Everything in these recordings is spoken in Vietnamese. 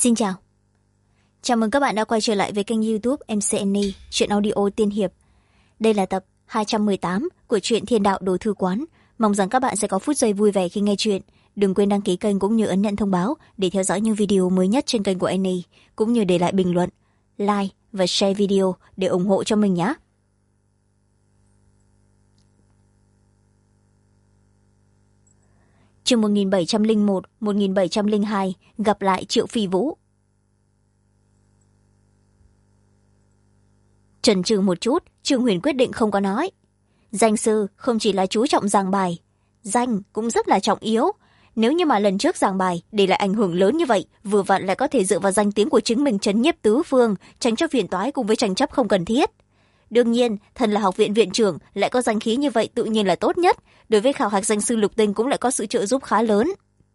Xin chào. Chào mừng các bạn đã quay trở lại với kênh YouTube MC Annie, truyện audio tiên hiệp. Đây là tập 218 của truyện Thiên Đạo Đồ Thư Quán. Mong rằng các bạn sẽ có phút giây vui vẻ khi nghe truyện. Đừng quên đăng ký kênh cũng như ấn nhận thông báo để theo dõi những video mới nhất trên kênh của Annie, cũng như để lại bình luận, like và share video để ủng hộ cho mình nhé. Chương 1701, 1702, gặp lại Triệu Phi Vũ. Chần chừ một chút, Trương Huyền quyết định không có nói. Danh sư không chỉ là chú trọng giảng bài, danh cũng rất là trọng yếu. Nếu như mà lần trước giảng bài để lại ảnh hưởng lớn như vậy, vừa vặn lại có thể dựa vào danh tiếng của chính mình trấn nhiếp tứ phương, tránh cho phiền toái cùng với tranh chấp không cần thiết. Đương nhiên, thân là học viện viện trưởng lại có danh khí như vậy tự nhiên là tốt nhất. Đối với khảo hạch danh sư Lục Tinh cũng lại có sự trợ giúp khá lớn.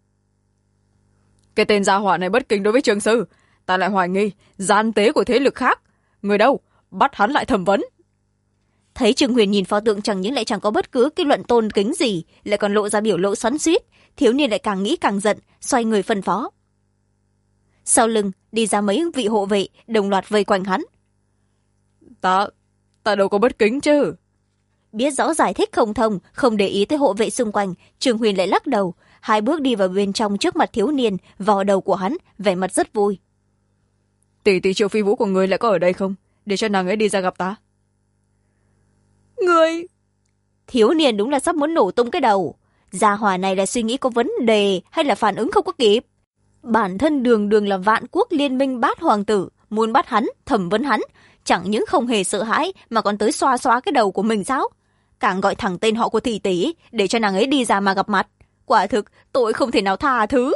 Cái tên gia hỏa này bất kính đối với trường sư, ta lại hoài nghi gian tế của thế lực khác. Người đâu? Bắt hắn lại thẩm vấn. Thấy Trương Huyền nhìn pho tượng chẳng những lại chẳng có bất cứ cái luận tôn kính gì, lại còn lộ ra biểu lộ xoắn xuýt, thiếu niên lại càng nghĩ càng giận, xoay người phân phó. Sau lưng đi ra mấy vị hộ vệ đồng loạt vây quanh hắn. Ta đâu có bất kính chứ. Biết rõ giải thích không thông, không để ý tới hộ vệ xung quanh, Trương Huyền lại lắc đầu, 2 bước đi vào bên trong trước mặt thiếu niên, vò đầu của hắn, vẻ mặt rất vui. Tỷ Triệu Phi Vũ của người lại có ở đây không? Để cho nàng ấy đi ra gặp ta. Người... Thiếu niên đúng là sắp muốn nổ tung cái đầu. Gia hỏa này là suy nghĩ có vấn đề hay là phản ứng không có kịp? Bản thân đường đường là Vạn Quốc Liên Minh Bát Hoàng tử, muốn bắt hắn, thẩm vấn hắn, chẳng những không hề sợ hãi mà còn tới xoa xoa cái đầu của mình sao? Càng gọi thẳng tên họ của tỷ tỷ để cho nàng ấy đi ra mà gặp mặt. Quả thực tôi không thể nào tha thứ.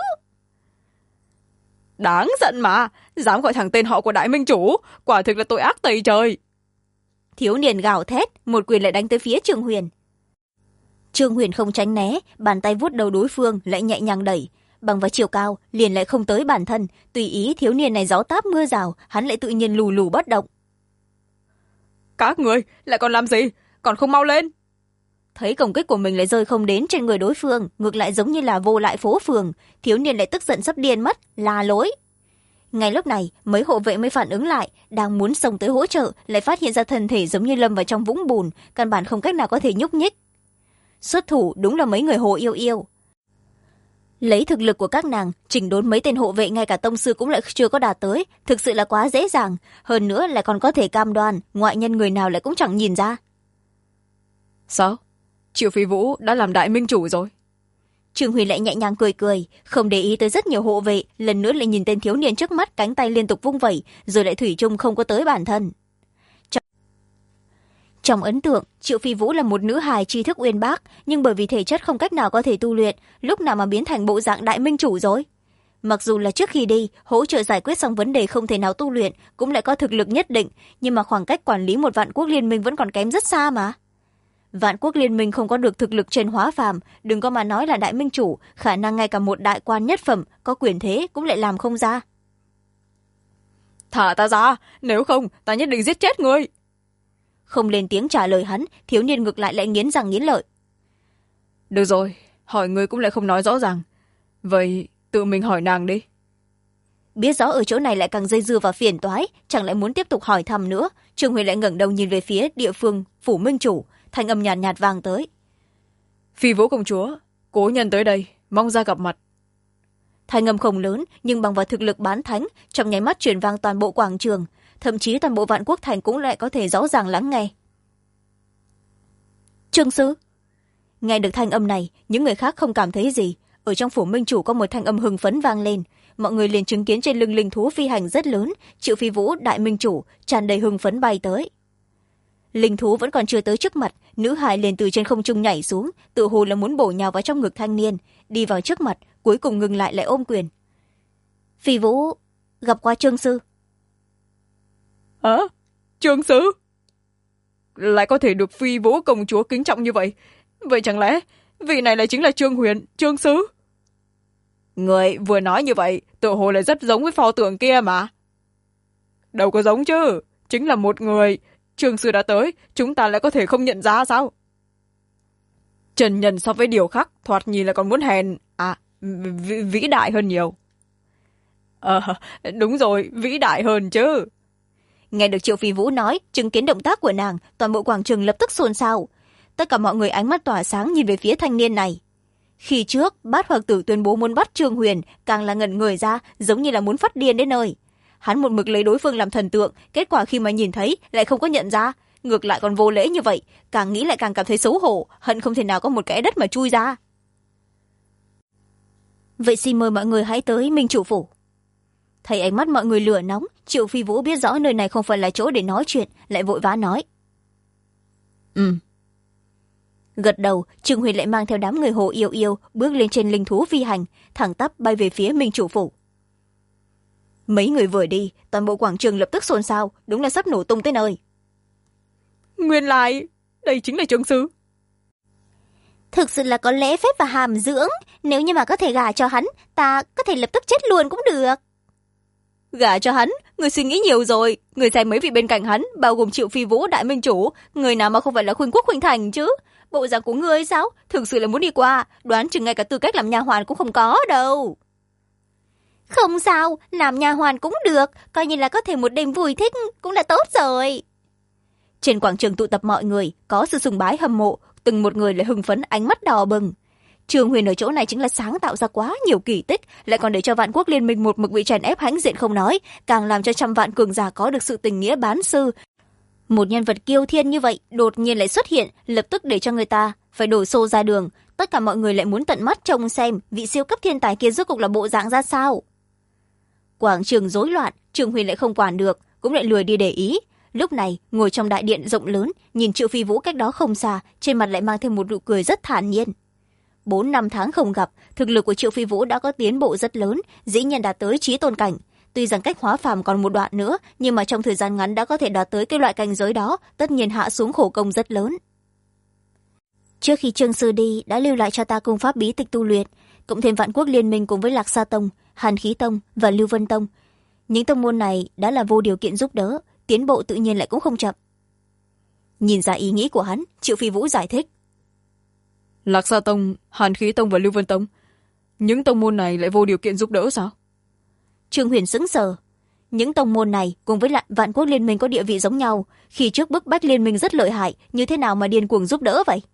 Đáng giận mà, dám gọi thẳng tên họ của đại minh chủ, quả thực là tội ác tày trời. Thiếu niên gào thét, một quyền lại đánh tới phía Trương Huyền. Trương Huyền không tránh né, bàn tay vuốt đầu đối phương lại nhẹ nhàng đẩy, bằng vào chiều cao liền lại không tới bản thân, tùy ý thiếu niên này gió táp mưa rào, hắn lại tự nhiên lù lù bất động. Các người lại còn làm gì, còn không mau lên. Thấy công kích của mình lại rơi không đến trên người đối phương, ngược lại giống như là vô lại phố phường, thiếu niên lại tức giận sắp điên mất, la lối. Ngay lúc này mấy hộ vệ mới phản ứng lại, đang muốn xông tới hỗ trợ, lại phát hiện ra thân thể giống như lâm vào trong vũng bùn, căn bản không cách nào có thể nhúc nhích. Xuất thủ đúng là mấy người Hồ Yêu Yêu. Lấy thực lực của các nàng, chỉnh đốn mấy tên hộ vệ ngay cả tông sư cũng lại chưa có đạt tới, thực sự là quá dễ dàng, hơn nữa lại còn có thể cam đoan ngoại nhân người nào lại cũng chẳng nhìn ra. Sao? Triệu Phi Vũ đã làm đại minh chủ rồi. Trương Huy lại nhẹ nhàng cười cười, không để ý tới rất nhiều hộ vệ, lần nữa lại nhìn tên thiếu niên trước mắt, cánh tay liên tục vung vẩy, rồi lại thủy chung không có tới bản thân. Trong ấn tượng, Triệu Phi Vũ là một nữ hài tri thức uyên bác, nhưng bởi vì thể chất không cách nào có thể tu luyện, lúc nào mà biến thành bộ dạng đại minh chủ rồi. Mặc dù là trước khi đi, hỗ trợ giải quyết xong vấn đề không thể nào tu luyện, cũng lại có thực lực nhất định, nhưng mà khoảng cách quản lý một Vạn Quốc Liên Minh vẫn còn kém rất xa mà. Vạn Quốc Liên Minh không có được thực lực trên hóa phàm, đừng có mà nói là đại minh chủ, khả năng ngay cả một đại quan nhất phẩm có quyền thế cũng lại làm không ra. Thả ta ra, nếu không ta nhất định giết chết ngươi. Không lên tiếng trả lời hắn, thiếu niên ngược lại lại nghiến răng nghiến lợi. Được rồi, hỏi ngươi cũng lại không nói rõ ràng, vậy tự mình hỏi nàng đi. Biết rõ ở chỗ này lại càng dây dưa và phiền toái, chẳng lẽ muốn tiếp tục hỏi thăm nữa. Trương Huệ lại ngẩng đầu nhìn về phía địa phương phủ minh chủ, thanh âm nhàn nhạt vang tới. Phi Vũ công chúa, cố nhân tới đây, mong ra gặp mặt. Thanh âm không lớn, nhưng bằng vào thực lực bán thánh, trong nháy mắt truyền vang toàn bộ quảng trường, thậm chí toàn bộ Vạn Quốc thành cũng lại có thể rõ ràng lắng nghe. Trương sư. Nghe được thanh âm này, những người khác không cảm thấy gì. Ở trong phủ minh chủ có một thanh âm hưng phấn vang lên, mọi người liền chứng kiến trên lưng linh thú phi hành rất lớn, Triệu Phi Vũ đại minh chủ tràn đầy hưng phấn bay tới. Linh thú vẫn còn chưa tới trước mặt, nữ hài liền từ trên không trung nhảy xuống, tự hồ là muốn bổ nhào vào trong ngực thanh niên, đi vào trước mặt, cuối cùng ngừng lại lại ôm quyền. Phi Vũ gặp qua Trương sư. Hả? Trương sư? Lại có thể được Phi Vũ công chúa kính trọng như vậy, vậy chẳng lẽ vị này lại chính là Trương Huyền, Trương sư? Người vừa nói như vậy, tự hồ lại rất giống với pho tượng kia mà. Đâu có giống chứ, chính là một người. Trương sư đã tới, chúng ta lại có thể không nhận ra sao? Trần nhân so với điều khác, thoạt nhìn là còn muốn hèn, vĩ đại hơn nhiều. Đúng rồi, vĩ đại hơn chứ. Nghe được Triệu Phi Vũ nói, chứng kiến động tác của nàng, toàn bộ quảng trường lập tức xôn xao. Tất cả mọi người ánh mắt tỏa sáng nhìn về phía thanh niên này. Khi trước Bát Hoàng tử tuyên bố muốn bắt Trương Huyền, càng là ngẩn người ra, giống như là muốn phát điên đến nơi. Hắn một mực lấy đối phương làm thần tượng, kết quả khi mà nhìn thấy lại không có nhận ra, ngược lại còn vô lễ như vậy, càng nghĩ lại càng cảm thấy xấu hổ, hận không thể nào có một kẽ đất mà chui ra. Vậy xin mời mọi người hãy tới Minh Chủ phủ. Thấy ánh mắt mọi người lửa nóng, Triệu Phi Vũ biết rõ nơi này không phải là chỗ để nói chuyện, lại vội vã nói. Gật đầu, Trương Huyền lại mang theo đám người Hồ Yêu Yêu bước lên trên linh thú phi hành, thẳng tắp bay về phía Minh Chủ phủ. Mấy người vừa đi, toàn bộ quảng trường lập tức xôn xao, đúng là sắp nổ tung tới nơi. Nguyên lai, đây chính là Trương sư. Thực sự là có lễ phép và hàm dưỡng, nếu như mà có thể gả cho hắn, ta có thể lập tức chết luôn cũng được. Gả cho hắn, người suy nghĩ nhiều rồi, người xem mấy vị bên cạnh hắn, bao gồm Triệu Phi Vũ đại minh chủ, người nào mà không phải là khuynh quốc khuynh thành chứ. Bộ dạng của ngươi sao, thực sự là muốn đi qua, đoán chừng ngay cả tư cách làm nha hoàn cũng không có đâu. Không sao, làm nha hoàn cũng được, coi như là có thể một đêm vui thích cũng là tốt rồi. Trên quảng trường tụ tập mọi người, có sự sùng bái hâm mộ, từng một người lại hưng phấn ánh mắt đỏ bừng. Trương Huyền ở chỗ này chính là sáng tạo ra quá nhiều kỳ tích, lại còn để cho Vạn Quốc Liên Minh một mực bị chèn ép hãnh diện không nói, càng làm cho trăm vạn cường giả có được sự tình nghĩa bán sư. Một nhân vật kiêu thiên như vậy đột nhiên lại xuất hiện, lập tức để cho người ta phải đổ xô ra đường. Tất cả mọi người lại muốn tận mắt trông xem vị siêu cấp thiên tài kia rốt cuộc là bộ dạng ra sao. Quảng trường rối loạn, Trương Huyền lại không quản được, cũng lại lười đi để ý. Lúc này ngồi trong đại điện rộng lớn, nhìn Triệu Phi Vũ cách đó không xa, trên mặt lại mang thêm một nụ cười rất thản nhiên. 4-5 tháng không gặp, thực lực của Triệu Phi Vũ đã có tiến bộ rất lớn, dĩ nhiên đạt tới chí tôn cảnh. Tuy rằng cách hóa phàm còn một đoạn nữa, nhưng mà trong thời gian ngắn đã có thể đạt tới cái loại cảnh giới đó, tất nhiên hạ xuống khổ công rất lớn. Trước khi Trương sư đi, đã lưu lại cho ta cung pháp bí tịch tu luyện, cộng thêm Vạn Quốc Liên Minh cùng với Lạc Sa Tông, Hàn Khí Tông và Lưu Vân Tông. Những tông môn này đã là vô điều kiện giúp đỡ, tiến bộ tự nhiên lại cũng không chậm. Nhìn ra ý nghĩ của hắn, Triệu Phi Vũ giải thích. Lạc Sa Tông, Hàn Khí Tông và Lưu Vân Tông, những tông môn này lại vô điều kiện giúp đỡ sao? Trương Huyền sững sờ. Những tông môn này cùng với lại Vạn Quốc Liên Minh có địa vị giống nhau, khi trước bức bách liên minh rất lợi hại, như thế nào mà điên cuồng giúp đỡ vậy?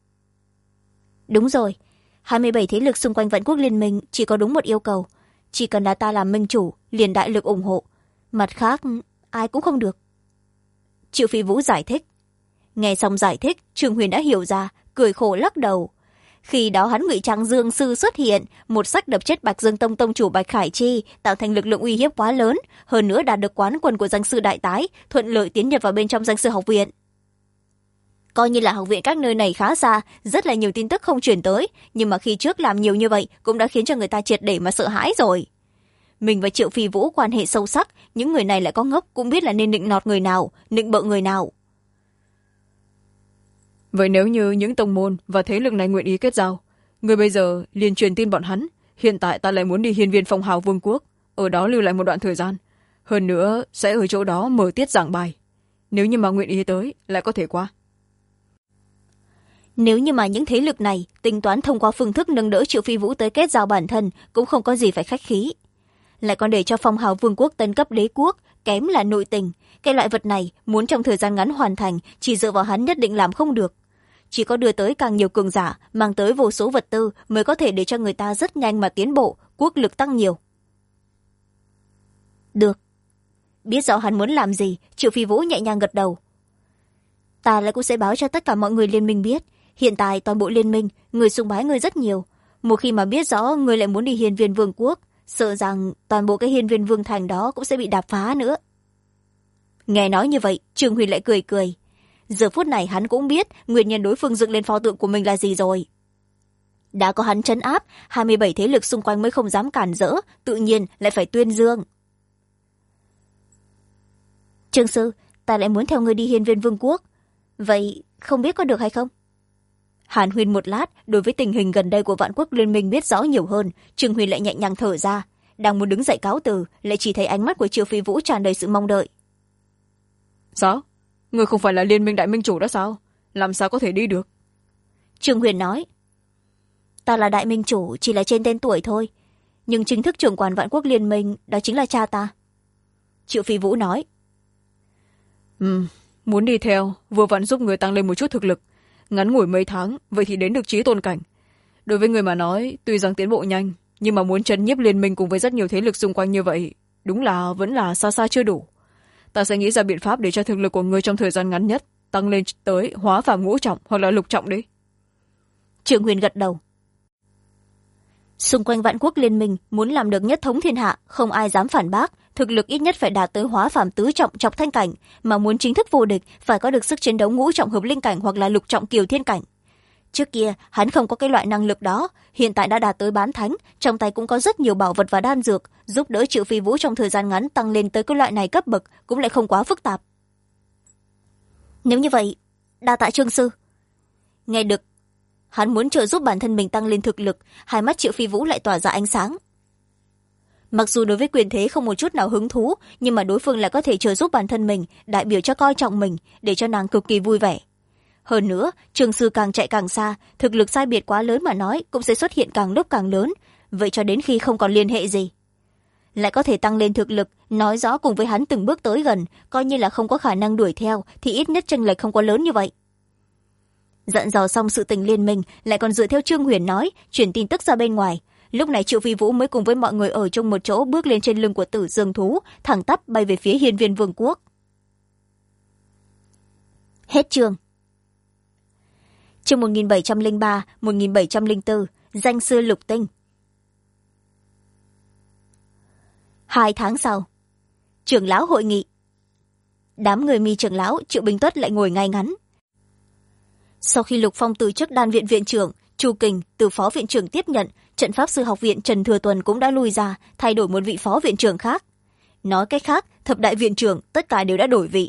Đúng rồi, 27 thế lực xung quanh Vạn Quốc Liên Minh chỉ có đúng một yêu cầu, chỉ cần là ta làm minh chủ, liền đại lực ủng hộ, mặt khác ai cũng không được. Triệu Phi Vũ giải thích. Nghe xong giải thích, Trương Huyền đã hiểu ra, cười khổ lắc đầu. Khi đó hắn ngụy trang Dương sư xuất hiện, một sách đập chết Bạch Dương Tông tông chủ Bạch Khải Chi, tạo thành lực lượng uy hiếp quá lớn, hơn nữa đạt được quán quân của danh sư đại tái, thuận lợi tiến nhập vào bên trong danh sư học viện. Coi như là học viện các nơi này khá xa, rất là nhiều tin tức không truyền tới, nhưng mà khi trước làm nhiều như vậy cũng đã khiến cho người ta triệt để mà sợ hãi rồi. Mình và Triệu Phi Vũ quan hệ sâu sắc, những người này lại có ngốc cũng biết là nên nịnh nọt người nào, nịnh bợ người nào. Vậy nếu như những tông môn và thế lực này nguyện ý kết giao, người bây giờ liền truyền tin bọn hắn, hiện tại ta lại muốn đi hiên viên phong hào vương quốc, ở đó lưu lại một đoạn thời gian, hơn nữa sẽ ở chỗ đó mở tiết giảng bài. Nếu như mà nguyện ý tới, lại có thể qua. Nếu như mà những thế lực này tính toán thông qua phương thức nâng đỡ Triệu Phi Vũ tới kết giao bản thân, cũng không có gì phải khách khí. Lại còn để cho phong hào vương quốc tấn cấp đế quốc, kém là nội tình. Cái loại vật này muốn trong thời gian ngắn hoàn thành, chỉ dựa vào hắn nhất định làm không được. Chỉ có đưa tới càng nhiều cường giả, mang tới vô số vật tư mới có thể để cho người ta rất nhanh mà tiến bộ, quốc lực tăng nhiều. Được. Biết rõ hắn muốn làm gì, Triệu Phi Vũ nhẹ nhàng gật đầu. Ta lại cũng sẽ báo cho tất cả mọi người liên minh biết. Hiện tại toàn bộ liên minh, người sùng bái người rất nhiều. Một khi mà biết rõ người lại muốn đi hiên viên vương quốc, sợ rằng toàn bộ cái hiên viên vương thành đó cũng sẽ bị đạp phá nữa. Nghe nói như vậy, Trương Huyền lại cười cười. Giờ phút này hắn cũng biết nguyên nhân đối phương dựng lên pho tượng của mình là gì rồi. Đã có hắn trấn áp, 27 thế lực xung quanh mới không dám cản rỡ, tự nhiên lại phải tuyên dương. Trương sư, ta lại muốn theo người đi hiên viên vương quốc. Vậy không biết có được hay không? Hàn Huyên một lát, đối với tình hình gần đây của Vạn Quốc Liên Minh biết rõ nhiều hơn, Trương Huyền lại nhẹ nhàng thở ra. Đang muốn đứng dậy cáo từ, lại chỉ thấy ánh mắt của Triệu Phi Vũ tràn đầy sự mong đợi. Sao? Người không phải là liên minh đại minh chủ đó sao? Làm sao có thể đi được? Trương Huyền nói. Ta là đại minh chủ, chỉ là trên tên tuổi thôi. nhưng chính thức trưởng quản Vạn Quốc Liên Minh đó chính là cha ta. Triệu Phi Vũ nói. Muốn đi theo vừa vặn giúp người tăng lên một chút thực lực, ngắn ngủi mấy tháng vậy thì đến được chí tôn cảnh. Đối với người mà nói tuy rằng tiến bộ nhanh, nhưng mà muốn trấn nhiếp liên minh cùng với rất nhiều thế lực xung quanh như vậy đúng là vẫn là xa xa chưa đủ. Ta sẽ nghĩ ra biện pháp để cho thực lực của người trong thời gian ngắn nhất tăng lên tới hóa phàm ngũ trọng hoặc là lục trọng đi. Trương Huyền gật đầu. Xung quanh Vạn Quốc Liên Minh muốn làm được nhất thống thiên hạ, không ai dám phản bác, thực lực ít nhất phải đạt tới hóa phàm tứ trọng Chọc Thanh cảnh, mà muốn chính thức vô địch phải có được sức chiến đấu ngũ trọng Hợp Linh cảnh hoặc là lục trọng Kiều Thiên cảnh. Trước kia hắn không có cái loại năng lực đó, hiện tại đã đạt tới bán thánh, trong tay cũng có rất nhiều bảo vật và đan dược, giúp đỡ Triệu Phi Vũ trong thời gian ngắn tăng lên tới cái loại này cấp bậc cũng lại không quá phức tạp. Nếu như vậy, đa tạ Trương sư. Nghe được hắn muốn trợ giúp bản thân mình tăng lên thực lực, hai mắt Triệu Phi Vũ lại tỏa ra ánh sáng. Mặc dù đối với quyền thế không một chút nào hứng thú, nhưng mà đối phương lại có thể trợ giúp bản thân mình, đại biểu cho coi trọng mình, để cho nàng cực kỳ vui vẻ. Hơn nữa, Trương sư càng chạy càng xa, thực lực sai biệt quá lớn mà nói cũng sẽ xuất hiện càng lúc càng lớn, vậy cho đến khi không còn liên hệ gì. Lại có thể tăng lên thực lực, nói rõ cùng với hắn từng bước tới gần, coi như là không có khả năng đuổi theo thì ít nhất chênh lệch không có lớn như vậy. Dặn dò xong sự tình liên minh, lại còn dựa theo Trương Huyền nói chuyển tin tức ra bên ngoài. Lúc này Triệu Phi Vũ mới cùng với mọi người ở chung một chỗ bước lên trên lưng của Tử Dương thú, thẳng tắp bay về phía Hiên Viên Vương quốc. Hết chương. Chương 1703, 1704, danh sư lục tinh. 2 tháng sau, trưởng lão hội nghị. Đám người Mi trưởng lão Triệu Bình Tuất lại ngồi ngay ngắn. Sau khi Lục Phong từ chức đan viện viện trưởng, Chu Kình từ phó viện trưởng tiếp nhận, trận pháp sư học viện Trần Thừa Tuần cũng đã lui ra, thay đổi một vị phó viện trưởng khác. Nói cách khác, thập đại viện trưởng tất cả đều đã đổi vị.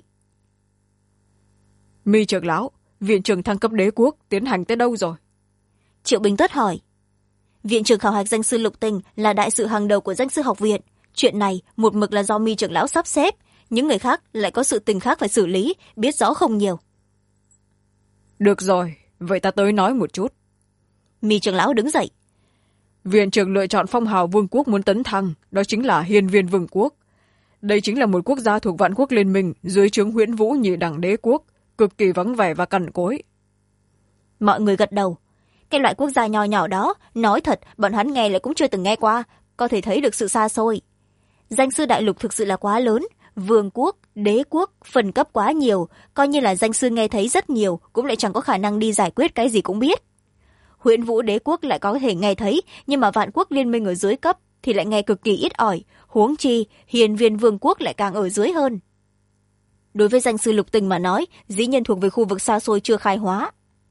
Mi trưởng lão, viện trưởng thăng cấp đế quốc tiến hành tới đâu rồi? Triệu Bình Tuất hỏi. Viện trưởng khảo hạch danh sư lục tinh là đại sự hàng đầu của danh sư học viện. Chuyện này một mực là do Mi trưởng lão sắp xếp, những người khác lại có sự tình khác phải xử lý, biết rõ không nhiều. Được rồi, vậy ta tới nói một chút. Mi trưởng lão đứng dậy. Viện trưởng lựa chọn phong hào vương quốc muốn tấn thăng, đó chính là Hiên Viên Vương quốc. Đây chính là một quốc gia thuộc Vạn Quốc Liên Minh dưới trướng Huyễn Vũ nhị đẳng đế quốc, cực kỳ vắng vẻ và cằn cỗi. Mọi người gật đầu. Cái loại quốc gia nhỏ nhỏ đó, nói thật bọn hắn nghe lại cũng chưa từng nghe qua, có thể thấy được sự xa xôi. Danh sư đại lục thực sự là quá lớn, vương quốc, đế quốc, phần cấp quá nhiều, coi như là danh sư nghe thấy rất nhiều, cũng lại chẳng có khả năng đi giải quyết cái gì cũng biết. Huyễn Vũ đế quốc lại có thể nghe thấy, nhưng mà Vạn Quốc Liên Minh ở dưới cấp thì lại nghe cực kỳ ít ỏi, huống chi Hiên Viên Vương quốc lại càng ở dưới hơn. Đối với danh sư lục tình mà nói, dĩ nhiên thuộc về khu vực xa xôi chưa khai hóa.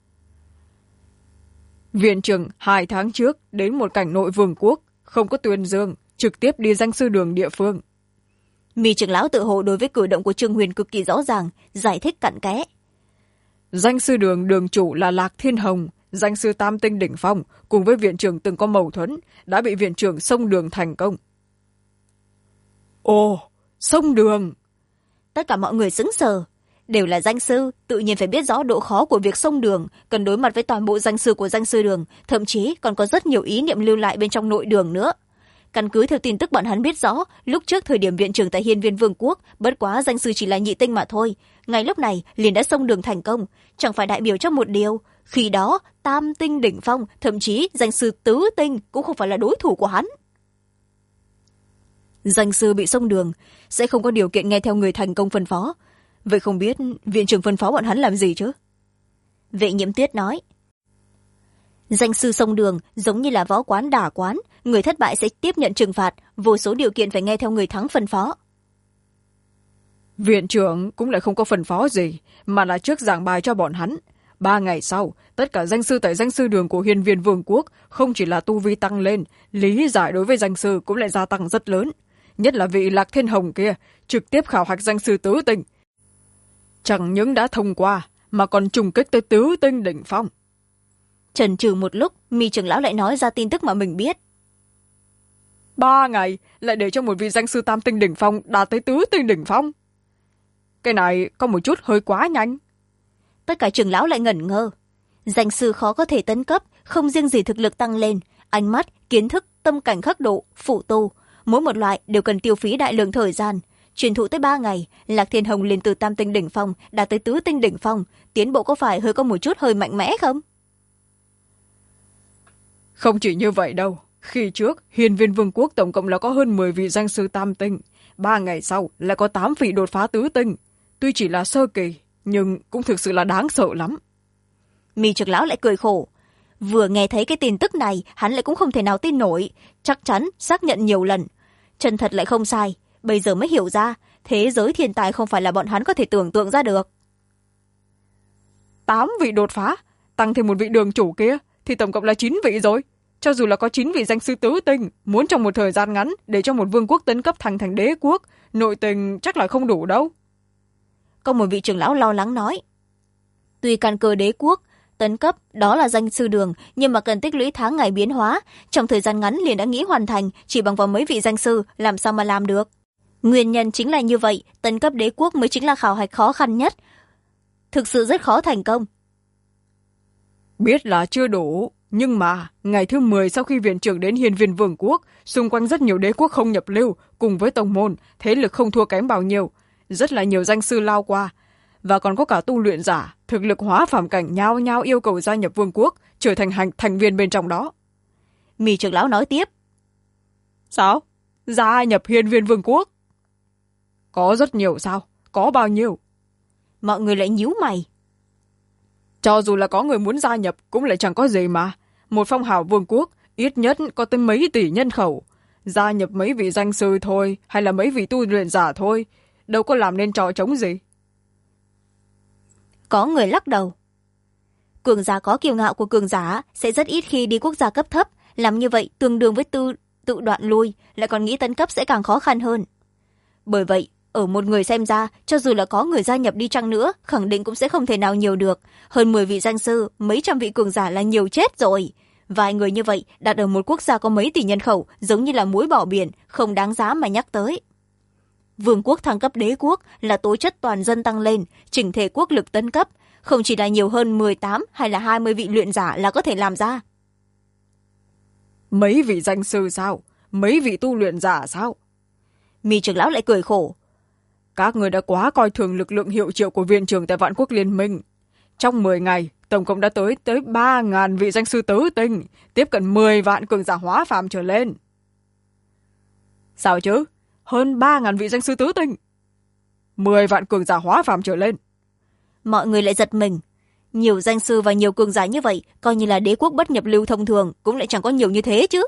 Viện trưởng 2 tháng trước đến một cảnh nội vương quốc, không có tuyên dương, trực tiếp đi danh sư đường địa phương. Mi trưởng lão tự hồ đối với cử động của Trương Huyền cực kỳ rõ ràng, giải thích cặn kẽ. Danh sư đường đường chủ là Lạc Thiên Hồng, danh sư tam tinh đỉnh phong, cùng với viện trưởng từng có mâu thuẫn, đã bị viện trưởng xông đường thành công. Ồ, xông đường! Tất cả mọi người sững sờ. Đều là danh sư, tự nhiên phải biết rõ độ khó của việc xông đường, cần đối mặt với toàn bộ danh sư của danh sư đường, thậm chí còn có rất nhiều ý niệm lưu lại bên trong nội đường nữa. Căn cứ theo tin tức bọn hắn biết rõ, lúc trước thời điểm viện trưởng tại Hiên Viên Vương quốc, bất quá danh sư chỉ là nhị tinh mà thôi. Ngay lúc này liền đã xông đường thành công, chẳng phải đại biểu cho một điều, khi đó tam tinh đỉnh phong, thậm chí danh sư tứ tinh cũng không phải là đối thủ của hắn. Danh sư bị xông đường sẽ không có điều kiện nghe theo người thành công phân phó, vậy không biết viện trưởng phân phó bọn hắn làm gì chứ? Vệ Nhiễm Tuyết nói. Danh sư xông đường giống như là võ quán đả quán, người thất bại sẽ tiếp nhận trừng phạt, vô số điều kiện phải nghe theo người thắng phân phó. Viện trưởng cũng lại không có phân phó gì, mà là trước giảng bài cho bọn hắn. 3 ngày sau, tất cả danh sư tại danh sư đường của Hiên Viên Vương quốc không chỉ là tu vi tăng lên, lý giải đối với danh sư cũng lại gia tăng rất lớn. Nhất là vị Lạc Thiên Hồng kia, trực tiếp khảo hạch danh sư tứ tinh. Chẳng những đã thông qua, mà còn trùng kích tới tứ tinh đỉnh phong. Chần chừ một lúc, Mi trưởng lão lại nói ra tin tức mà mình biết. 3 ngày lại để cho một vị danh sư tam tinh đỉnh phong đạt tới tứ tinh đỉnh phong. Cái này có một chút hơi quá nhanh. Tất cả trưởng lão lại ngẩn ngơ. Danh sư khó có thể tấn cấp, không riêng gì thực lực tăng lên, ánh mắt, kiến thức tâm cảnh khắc độ, phủ tu. Mỗi một loại đều cần tiêu phí đại lượng thời gian. Truyền thụ tới 3 ngày, Lạc Thiên Hồng liền từ tam tinh đỉnh phong đạt tới tứ tinh đỉnh phong. Tiến bộ có phải có một chút hơi mạnh mẽ không? Không chỉ như vậy đâu. Khi trước, Hiên Viên Vương quốc tổng cộng là có hơn 10 vị danh sư tam tinh. 3 ngày sau lại có 8 vị đột phá tứ tinh. Tuy chỉ là sơ kỳ, nhưng cũng thực sự là đáng sợ lắm. Mi Trực Lão lại cười khổ. Vừa nghe thấy cái tin tức này, hắn lại cũng không thể nào tin nổi. Chắc chắn, xác nhận nhiều lần. Chân thật lại không sai. Bây giờ mới hiểu ra, thế giới thiên tài không phải là bọn hắn có thể tưởng tượng ra được. 8 vị đột phá, tăng thêm một vị đường chủ kia, thì tổng cộng là 9 vị rồi. Cho dù là có 9 vị danh sư tứ tinh, muốn trong một thời gian ngắn để cho một vương quốc tấn cấp thành đế quốc, nội tình chắc là không đủ đâu. Có một vị trưởng lão lo lắng nói. Tuy căn cơ đế quốc, tấn cấp đó là danh sư đường, nhưng mà cần tích lũy tháng ngày biến hóa. Trong thời gian ngắn liền đã nghĩ hoàn thành, chỉ bằng vào mấy vị danh sư, làm sao mà làm được. Nguyên nhân chính là như vậy, tấn cấp đế quốc mới chính là khảo hạch khó khăn nhất. Thực sự rất khó thành công. Biết là chưa đủ, nhưng mà ngày thứ 10 sau khi viện trưởng đến Hiên Viên Vương quốc, xung quanh rất nhiều đế quốc không nhập lưu, cùng với tông môn, thế lực không thua kém bao nhiêu. Rất là nhiều danh sư lao qua, và còn có cả tu luyện giả, thực lực hóa phàm cảnh nhao nhao yêu cầu gia nhập vương quốc, trở thành thành viên bên trong đó. Mi Trưởng Lão nói tiếp. Sao? Gia nhập Hiên Viên Vương quốc? Có rất nhiều sao? Có bao nhiêu? Mọi người lại nhíu mày. Cho dù là có người muốn gia nhập cũng lại chẳng có gì mà. Một phong hào vương quốc ít nhất có tới mấy tỷ nhân khẩu. Gia nhập mấy vị danh sư thôi, hay là mấy vị tu luyện giả thôi, đâu có làm nên trò trống gì. Có người lắc đầu. Cường giả có kiêu ngạo của cường giả sẽ rất ít khi đi quốc gia cấp thấp. Làm như vậy tương đương với tự đoạn lui, lại còn nghĩ tấn cấp sẽ càng khó khăn hơn. Bởi vậy, ở một người xem ra, cho dù là có người gia nhập đi chăng nữa, khẳng định cũng sẽ không thể nào nhiều được. Hơn 10 vị danh sư, mấy trăm vị cường giả là nhiều chết rồi. Vài người như vậy đặt ở một quốc gia có mấy tỷ nhân khẩu, giống như là muối bỏ biển, không đáng giá mà nhắc tới. Vương quốc thăng cấp đế quốc là tố chất toàn dân tăng lên, chỉnh thể quốc lực tấn cấp, không chỉ là nhiều hơn 18 hay là 20 vị luyện giả là có thể làm ra. Mấy vị danh sư sao? Mấy vị tu luyện giả sao? Mi Trưởng Lão lại cười khổ. Các người đã quá coi thường lực lượng hiệu triệu của viện trưởng tại Vạn Quốc Liên minh. Trong 10 ngày, tổng cộng đã tới 3.000 vị danh sư tứ tinh, tiếp cận 10 vạn cường giả hóa phàm trở lên. Sao chứ? Hơn 3.000 vị danh sư tứ tinh. 10 vạn cường giả hóa phàm trở lên. Mọi người lại giật mình. Nhiều danh sư và nhiều cường giả như vậy, coi như là đế quốc bất nhập lưu thông thường, cũng lại chẳng có nhiều như thế chứ.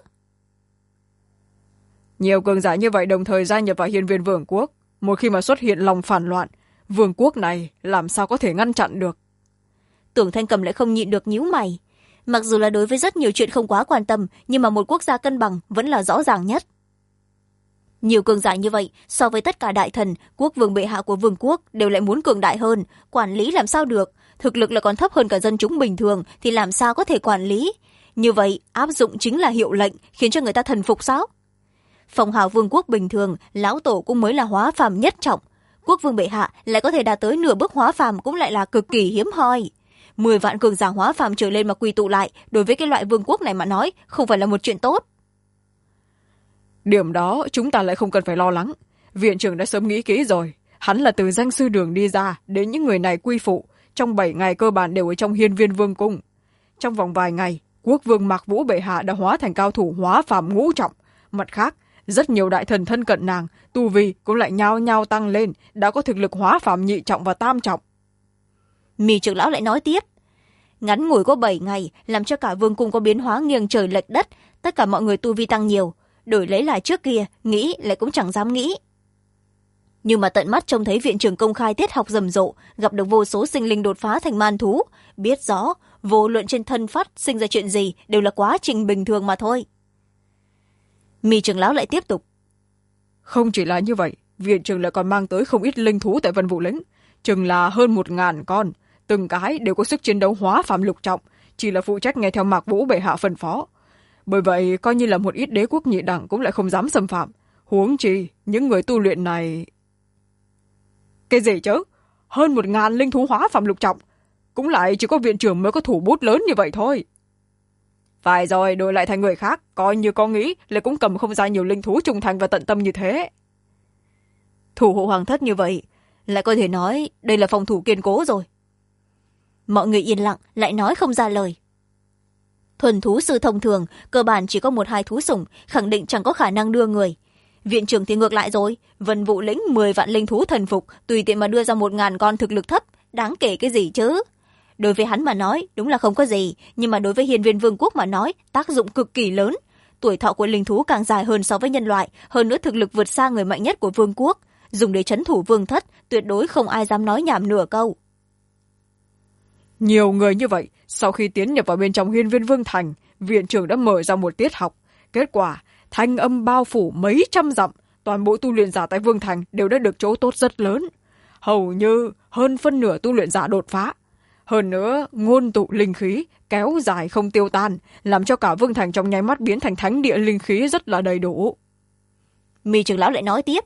Nhiều cường giả như vậy đồng thời gia nhập vào Hiên Viên Vương quốc. Một khi mà xuất hiện lòng phản loạn, vương quốc này làm sao có thể ngăn chặn được. Tưởng Thanh Cầm lại không nhịn được nhíu mày. Mặc dù là đối với rất nhiều chuyện không quá quan tâm, nhưng mà một quốc gia cân bằng vẫn là rõ ràng nhất. Nhiều cường giả như vậy, so với tất cả đại thần, quốc vương bệ hạ của vương quốc đều lại muốn cường đại hơn. Quản lý làm sao được? Thực lực lại còn thấp hơn cả dân chúng bình thường, thì làm sao có thể quản lý? Như vậy, áp dụng chính là hiệu lệnh, khiến cho người ta thần phục sao? Phong hào vương quốc bình thường, lão tổ cũng mới là hóa phàm nhất trọng. Quốc vương bệ hạ lại có thể đạt tới nửa bước hóa phàm cũng lại là cực kỳ hiếm hoi. 10 vạn cường giả hóa phàm trở lên mà quy tụ lại, đối với cái loại vương quốc này mà nói, không phải là một chuyện tốt. Điểm đó chúng ta lại không cần phải lo lắng. Viện trưởng đã sớm nghĩ kỹ rồi. Hắn là từ danh sư đường đi ra, đến những người này quy phụ. Trong 7 ngày cơ bản đều ở trong Hiên Viên Vương cung. Trong vòng vài ngày, quốc vương Mạc Vũ bệ hạ đã hóa thành cao thủ hóa phàm ngũ trọng. Mặt khác, rất nhiều đại thần thân cận nàng, tu vi cũng lại nhao nhao tăng lên, đã có thực lực hóa phàm nhị trọng và tam trọng. Mi Trưởng Lão lại nói tiếp. Ngắn ngủi có 7 ngày, làm cho cả vương cung có biến hóa nghiêng trời lệch đất, tất cả mọi người tu vi tăng nhiều, đổi lấy lại trước kia, nghĩ lại cũng chẳng dám nghĩ. Nhưng mà tận mắt trông thấy viện trưởng công khai tiết học rầm rộ, gặp được vô số sinh linh đột phá thành man thú, biết rõ, vô luận trên thân phát sinh ra chuyện gì đều là quá trình bình thường mà thôi. Mi Trưởng Lão lại tiếp tục. Không chỉ là như vậy, viện trưởng lại còn mang tới không ít linh thú tại Vân Vũ Lĩnh, chừng là hơn 1.000 con, từng cái đều có sức chiến đấu hóa phàm lục trọng, chỉ là phụ trách nghe theo Mạc Vũ bệ hạ phân phó. Bởi vậy, coi như là một ít đế quốc nhị đẳng cũng lại không dám xâm phạm. Huống chi, những người tu luyện này... Cái gì chứ? Hơn 1.000 linh thú hóa phàm lục trọng. Cũng lại chỉ có viện trưởng mới có thủ bút lớn như vậy thôi. Phải rồi, đổi lại thành người khác, coi như có nghĩ lại cũng cầm không ra nhiều linh thú trung thành và tận tâm như thế. Thủ hộ hoàng thất như vậy, lại có thể nói đây là phòng thủ kiên cố rồi. Mọi người yên lặng, lại nói không ra lời. Thuần thú sư thông thường, cơ bản chỉ có 1-2 thú sủng, khẳng định chẳng có khả năng đưa người. Viện trưởng thì ngược lại rồi, Vân Vũ lĩnh 10 vạn linh thú thần phục, tùy tiện mà đưa ra 1000 con thực lực thấp, đáng kể cái gì chứ. Đối với hắn mà nói, đúng là không có gì, nhưng mà đối với Hiên Viên Vương quốc mà nói, tác dụng cực kỳ lớn. Tuổi thọ của linh thú càng dài hơn so với nhân loại, hơn nữa thực lực vượt xa người mạnh nhất của vương quốc. Dùng để trấn thủ vương thất, tuyệt đối không ai dám nói nhảm nửa câu. Nhiều người như vậy, sau khi tiến nhập vào bên trong Hiên Viên Vương thành, viện trưởng đã mở ra một tiết học. Kết quả, thanh âm bao phủ mấy trăm dặm, toàn bộ tu luyện giả tại Vương thành đều đã được chỗ tốt rất lớn. Hầu như hơn phân nửa tu luyện giả đột phá. Hơn nữa, ngôn tụ linh khí, kéo dài không tiêu tan, làm cho cả Vương thành trong nháy mắt biến thành thánh địa linh khí rất là đầy đủ. Mi trưởng lão lại nói tiếp.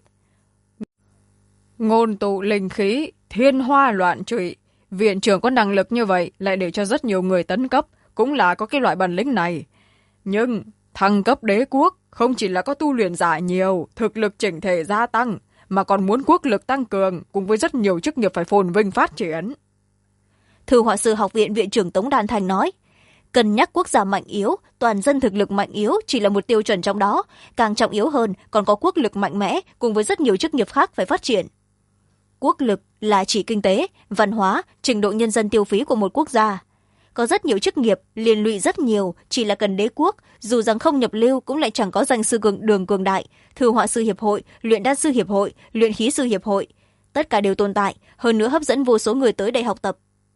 Ngôn tụ linh khí, thiên hoa loạn trụy. Viện trưởng có năng lực như vậy lại để cho rất nhiều người tấn cấp, cũng là có cái loại bản lĩnh này. Nhưng thăng cấp đế quốc không chỉ là có tu luyện giả nhiều, thực lực chỉnh thể gia tăng, mà còn muốn quốc lực tăng cường, cùng với rất nhiều chức nghiệp phải phồn vinh phát triển. Thư họa sư học viện viện trưởng Tống Đan Thành nói, cân nhắc quốc gia mạnh yếu, toàn dân thực lực mạnh yếu chỉ là một tiêu chuẩn trong đó, càng trọng yếu hơn còn có quốc lực mạnh mẽ cùng với rất nhiều chức nghiệp khác phải phát triển. Quốc lực là chỉ kinh tế, văn hóa, trình độ nhân dân tiêu phí của một quốc gia. Có rất nhiều chức nghiệp liên lụy rất nhiều, chỉ là cần đế quốc, dù rằng không nhập lưu cũng lại chẳng có danh sư đường cường đại, thư họa sư hiệp hội, luyện đan sư hiệp hội, luyện khí sư hiệp hội. Tất cả đều tồn tại, hơn nữa hấp dẫn vô số người tới đây học tập.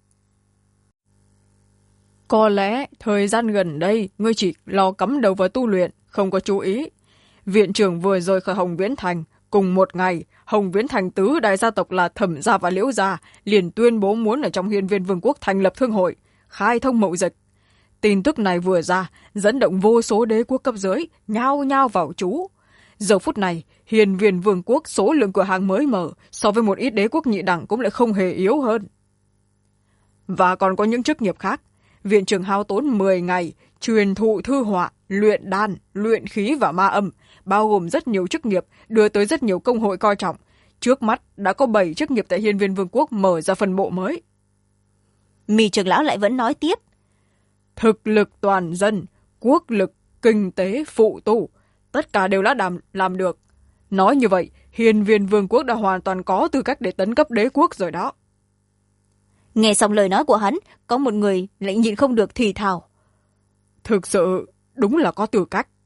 Có lẽ thời gian gần đây ngươi chỉ lo cắm đầu vào tu luyện, không có chú ý. Viện trưởng vừa rời khỏi Hồng Viễn Thành, cùng một ngày, Hồng Viễn Thành tứ đại gia tộc là Thẩm gia và Liễu gia liền tuyên bố muốn ở trong Hiên Viên Vương quốc thành lập thương hội, khai thông mậu dịch. Tin tức này vừa ra, dẫn động vô số đế quốc cấp dưới nhao nhao vào trú. Giờ phút này, Hiên Viên Vương quốc số lượng cửa hàng mới mở so với một ít đế quốc nhị đẳng cũng lại không hề yếu hơn. Và còn có những chức nghiệp khác. Viện trưởng hao tốn 10 ngày truyền thụ thư họa, luyện đan, luyện khí và ma âm, bao gồm rất nhiều chức nghiệp, đưa tới rất nhiều công hội coi trọng. Trước mắt đã có 7 chức nghiệp tại Hiên Viên Vương quốc mở ra phân bộ mới. Mi trưởng lão lại vẫn nói tiếp. Thực lực toàn dân, quốc lực, kinh tế, phụ tu, tất cả đều đã làm được. Nói như vậy, Hiên Viên Vương quốc đã hoàn toàn có tư cách để tấn cấp đế quốc rồi đó. Nghe xong lời nói của hắn, có một người lại nhịn không được thì thào. Thực sự, đúng là có tư cách.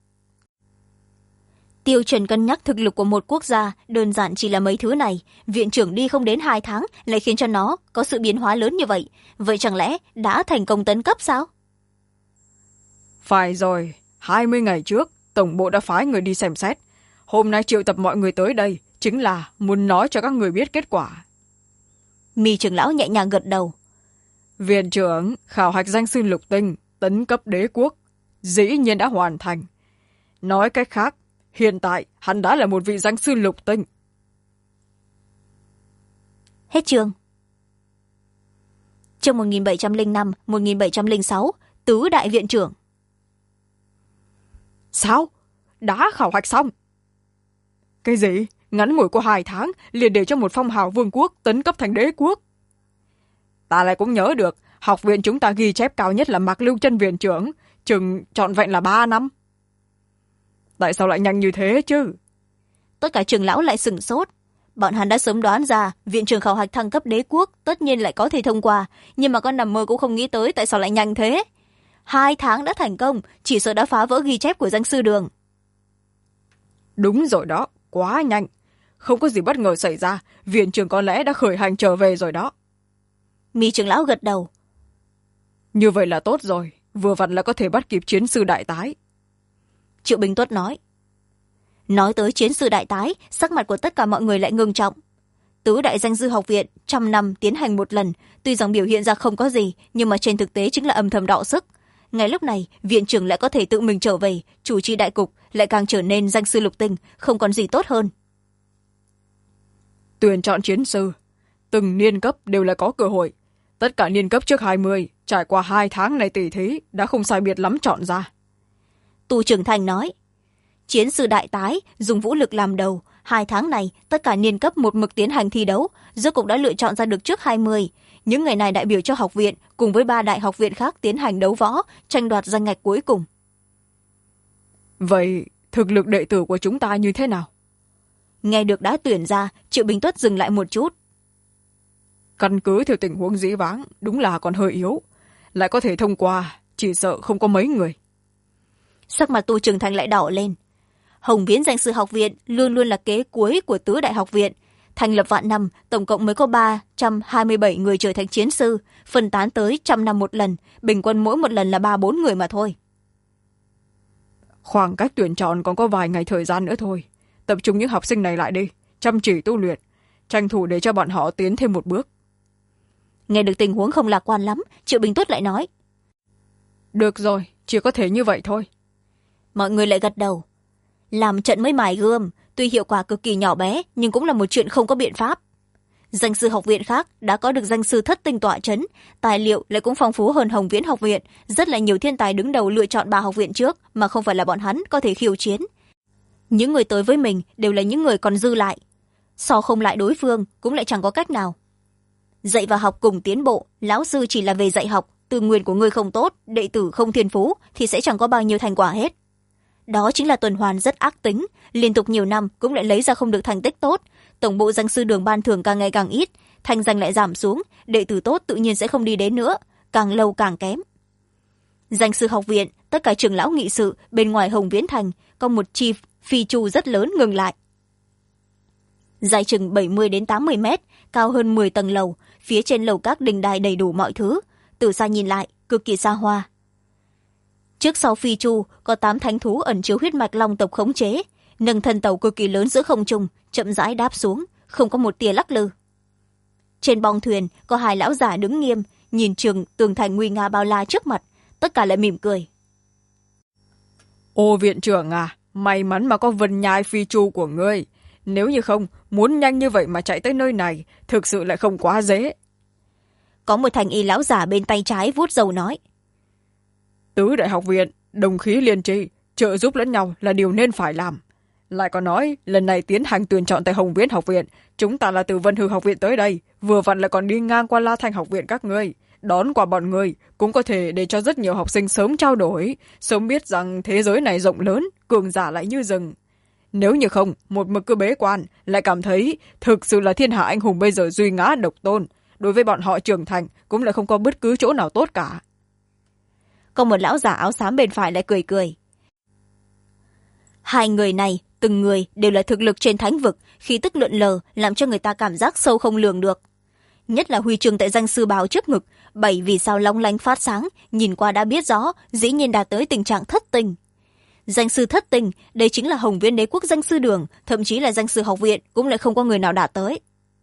Tiêu chuẩn cân nhắc thực lực của một quốc gia đơn giản chỉ là mấy thứ này. Viện trưởng đi không đến 2 tháng lại khiến cho nó có sự biến hóa lớn như vậy. Vậy chẳng lẽ đã thành công tấn cấp sao? Phải rồi, 20 ngày trước, Tổng bộ đã phái người đi xem xét. Hôm nay triệu tập mọi người tới đây, chính là muốn nói cho các người biết kết quả. Mi trưởng lão nhẹ nhàng gật đầu. Viện trưởng khảo hạch danh sư lục tinh, tấn cấp đế quốc, dĩ nhiên đã hoàn thành. Nói cách khác, hiện tại hắn đã là một vị danh sư lục tinh. Hết chương. Chương 1705-1706, Tứ đại viện trưởng. Sao? Đã khảo hạch xong? Cái gì? Ngắn ngủi có 2 tháng liền để cho một phong hào vương quốc tấn cấp thành đế quốc. Ta lại cũng nhớ được, học viện chúng ta ghi chép cao nhất là Mạc Lưu Chân viện trưởng, chừng trọn vẹn là 3 năm. Tại sao lại nhanh như thế chứ? Tất cả trưởng lão lại sửng sốt. Bọn hắn đã sớm đoán ra viện trưởng khảo hạch thăng cấp đế quốc tất nhiên lại có thể thông qua, nhưng mà con nằm mơ cũng không nghĩ tới tại sao lại nhanh thế. 2 tháng đã thành công, chỉ sợ đã phá vỡ ghi chép của danh sư đường. Đúng rồi đó, quá nhanh. Không có gì bất ngờ xảy ra, viện trưởng có lẽ đã khởi hành trở về rồi đó. Mi trưởng lão gật đầu. Như vậy là tốt rồi, vừa vặn là có thể bắt kịp chiến sư đại tái. Triệu Bình Tuất nói. Nói tới chiến sư đại tái, sắc mặt của tất cả mọi người lại ngưng trọng. Tứ đại danh sư học viện 100 năm tiến hành một lần, tuy rằng biểu hiện ra không có gì, nhưng mà trên thực tế chính là âm thầm đọ sức. Ngay lúc này, viện trưởng lại có thể tự mình trở về, chủ trì đại cục lại càng trở nên danh sư lục tinh, không còn gì tốt hơn. Tuyển chọn chiến sư, từng niên cấp đều là có cơ hội. Tất cả niên cấp trước 20, trải qua 2 tháng này tỉ thí, đã không sai biệt lắm chọn ra. Tu Trường Thành nói. Chiến sư đại tái, dùng vũ lực làm đầu. 2 tháng này, tất cả niên cấp một mực tiến hành thi đấu, rốt cục đã lựa chọn ra được trước 20. Những người này đại biểu cho học viện, cùng với 3 đại học viện khác tiến hành đấu võ, tranh đoạt danh ngạch cuối cùng. Vậy, thực lực đệ tử của chúng ta như thế nào? Nghe được đã tuyển ra, Triệu Bình Tuất dừng lại một chút. Căn cứ theo tình huống dĩ vãng, đúng là còn hơi yếu. Lại có thể thông qua, chỉ sợ không có mấy người. Sắc mặt Tu Trường Thành lại đỏ lên. Hồng Viễn danh sư học viện luôn luôn là kế cuối của tứ đại học viện. Thành lập vạn năm, tổng cộng mới có 327 người trở thành chiến sư, phân tán tới 100 năm một lần, bình quân mỗi một lần là 3-4 người mà thôi. Khoảng cách tuyển chọn còn có vài ngày thời gian nữa thôi. Tập trung những học sinh này lại đi, chăm chỉ tu luyện, tranh thủ để cho bọn họ tiến thêm một bước. Nghe được tình huống không lạc quan lắm, Triệu Bình Tuất lại nói. Được rồi, chỉ có thể như vậy thôi. Mọi người lại gật đầu. Làm trận mới mài gươm, tuy hiệu quả cực kỳ nhỏ bé, nhưng cũng là một chuyện không có biện pháp. Danh sư học viện khác đã có được danh sư thất tinh tọa chấn, tài liệu lại cũng phong phú hơn Hồng Viễn học viện, rất là nhiều thiên tài đứng đầu lựa chọn 3 học viện trước mà không phải là bọn hắn có thể khiêu chiến. Những người tới với mình đều là những người còn dư lại, so không lại đối phương cũng lại chẳng có cách nào. Dạy và học cùng tiến bộ, lão sư chỉ là về dạy học, tư nguyên của người không tốt, đệ tử không thiên phú thì sẽ chẳng có bao nhiêu thành quả hết. Đó chính là tuần hoàn rất ác tính, liên tục nhiều năm cũng lại lấy ra không được thành tích tốt, tổng bộ danh sư đường ban thưởng càng ngày càng ít, thành danh lại giảm xuống, đệ tử tốt tự nhiên sẽ không đi đến nữa, càng lâu càng kém. Danh sư học viện, tất cả trưởng lão nghị sự bên ngoài Hồng Viễn thành có một chi phi chu rất lớn ngừng lại. Dài chừng 70 đến 80 mét, cao hơn 10 tầng lầu, phía trên lầu các đình đài đầy đủ mọi thứ, từ xa nhìn lại cực kỳ xa hoa. Trước sau phi chu có 8 thánh thú ẩn chứa huyết mạch long tộc khống chế, nâng thân tàu cực kỳ lớn giữa không trung, chậm rãi đáp xuống, không có một tia lắc lư. Trên bong thuyền có 2 lão giả đứng nghiêm, nhìn tường thành nguy nga bao la trước mặt, tất cả lại mỉm cười. Ô viện trưởng à, may mắn mà có vân nhai phi chu của ngươi. Nếu như không, muốn nhanh như vậy mà chạy tới nơi này, thực sự lại không quá dễ. Có một thành y lão giả bên tay trái vuốt râu nói. Tứ đại học viện, đồng khí liên tri, trợ giúp lẫn nhau là điều nên phải làm. Lại còn nói, lần này tiến hành tuyển chọn tại Hồng Viễn học viện, chúng ta là từ Vân Hư học viện tới đây, vừa vặn lại còn đi ngang qua La Thanh học viện các ngươi. Đón qua bọn người cũng có thể để cho rất nhiều học sinh sớm trao đổi, sớm biết rằng thế giới này rộng lớn, cường giả lại như rừng. Nếu như không, một mực cứ bế quan, lại cảm thấy thực sự là thiên hạ anh hùng bây giờ duy ngã độc tôn. Đối với bọn họ trưởng thành cũng lại không có bất cứ chỗ nào tốt cả. Có một lão giả áo xám bên phải lại cười cười. 2 người này, từng người đều là thực lực trên thánh vực, khí tức lượn lờ làm cho người ta cảm giác sâu không lường được. Nhất là huy chương tại danh sư bào trước ngực, 7 vì sao long lanh phát sáng, nhìn qua đã biết rõ, dĩ nhiên đạt tới tình trạng thất tình. Danh sư thất tình, đây chính là Hồng Viễn đế quốc danh sư đường, thậm chí là danh sư học viện cũng lại không có người nào đạt tới.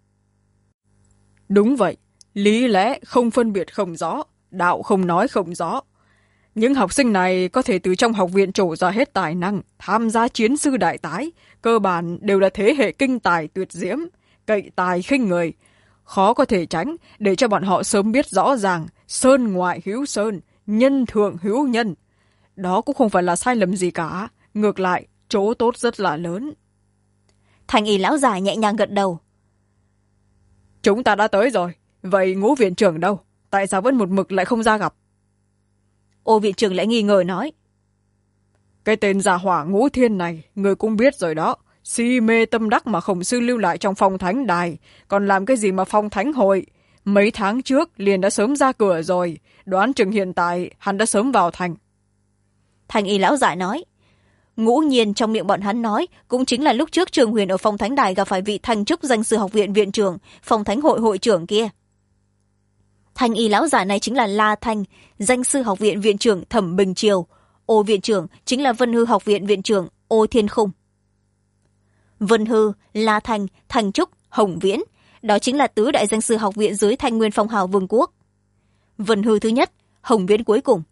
Đúng vậy, lý lẽ không phân biệt không rõ, đạo không nói không rõ. Những học sinh này có thể từ trong học viện trổ ra hết tài năng, tham gia chiến sư đại tái, cơ bản đều là thế hệ kinh tài tuyệt diễm, cậy tài khinh người. Khó có thể tránh để cho bọn họ sớm biết rõ ràng sơn ngoại hữu sơn, nhân thượng hữu nhân. Đó cũng không phải là sai lầm gì cả, ngược lại chỗ tốt rất là lớn. Thành y lão già nhẹ nhàng gật đầu. Chúng ta đã tới rồi, vậy Ngũ viện trưởng đâu? Tại sao vẫn một mực lại không ra gặp? Ô viện trưởng lại nghi ngờ nói. Cái tên già hỏa Ngũ Thiên này, người cũng biết rồi đó. Si mê tâm đắc mà khổng sư lưu lại trong phong thánh đài, còn làm cái gì mà phong thánh hội? Mấy tháng trước liền đã sớm ra cửa rồi, đoán chừng hiện tại hắn đã sớm vào thành. Thành y lão giả nói. Ngũ nhiên trong miệng bọn hắn nói cũng chính là lúc trước Trường Huyền ở phong thánh đài gặp phải vị Thanh Trúc danh sư học viện viện trưởng, phong thánh hội hội trưởng kia. Thành y lão giả này chính là La Thanh, danh sư học viện viện trưởng Thẩm Bình Triều. Ô viện trưởng chính là Vân Hư học viện viện trưởng Ô Thiên Khung. Vân Hư, La Thanh, Thanh Trúc, Hồng Viễn, đó chính là tứ đại danh sư học viện dưới Thanh Nguyên Phong Hào Vương quốc. Vân Hư thứ nhất, Hồng Viễn cuối cùng.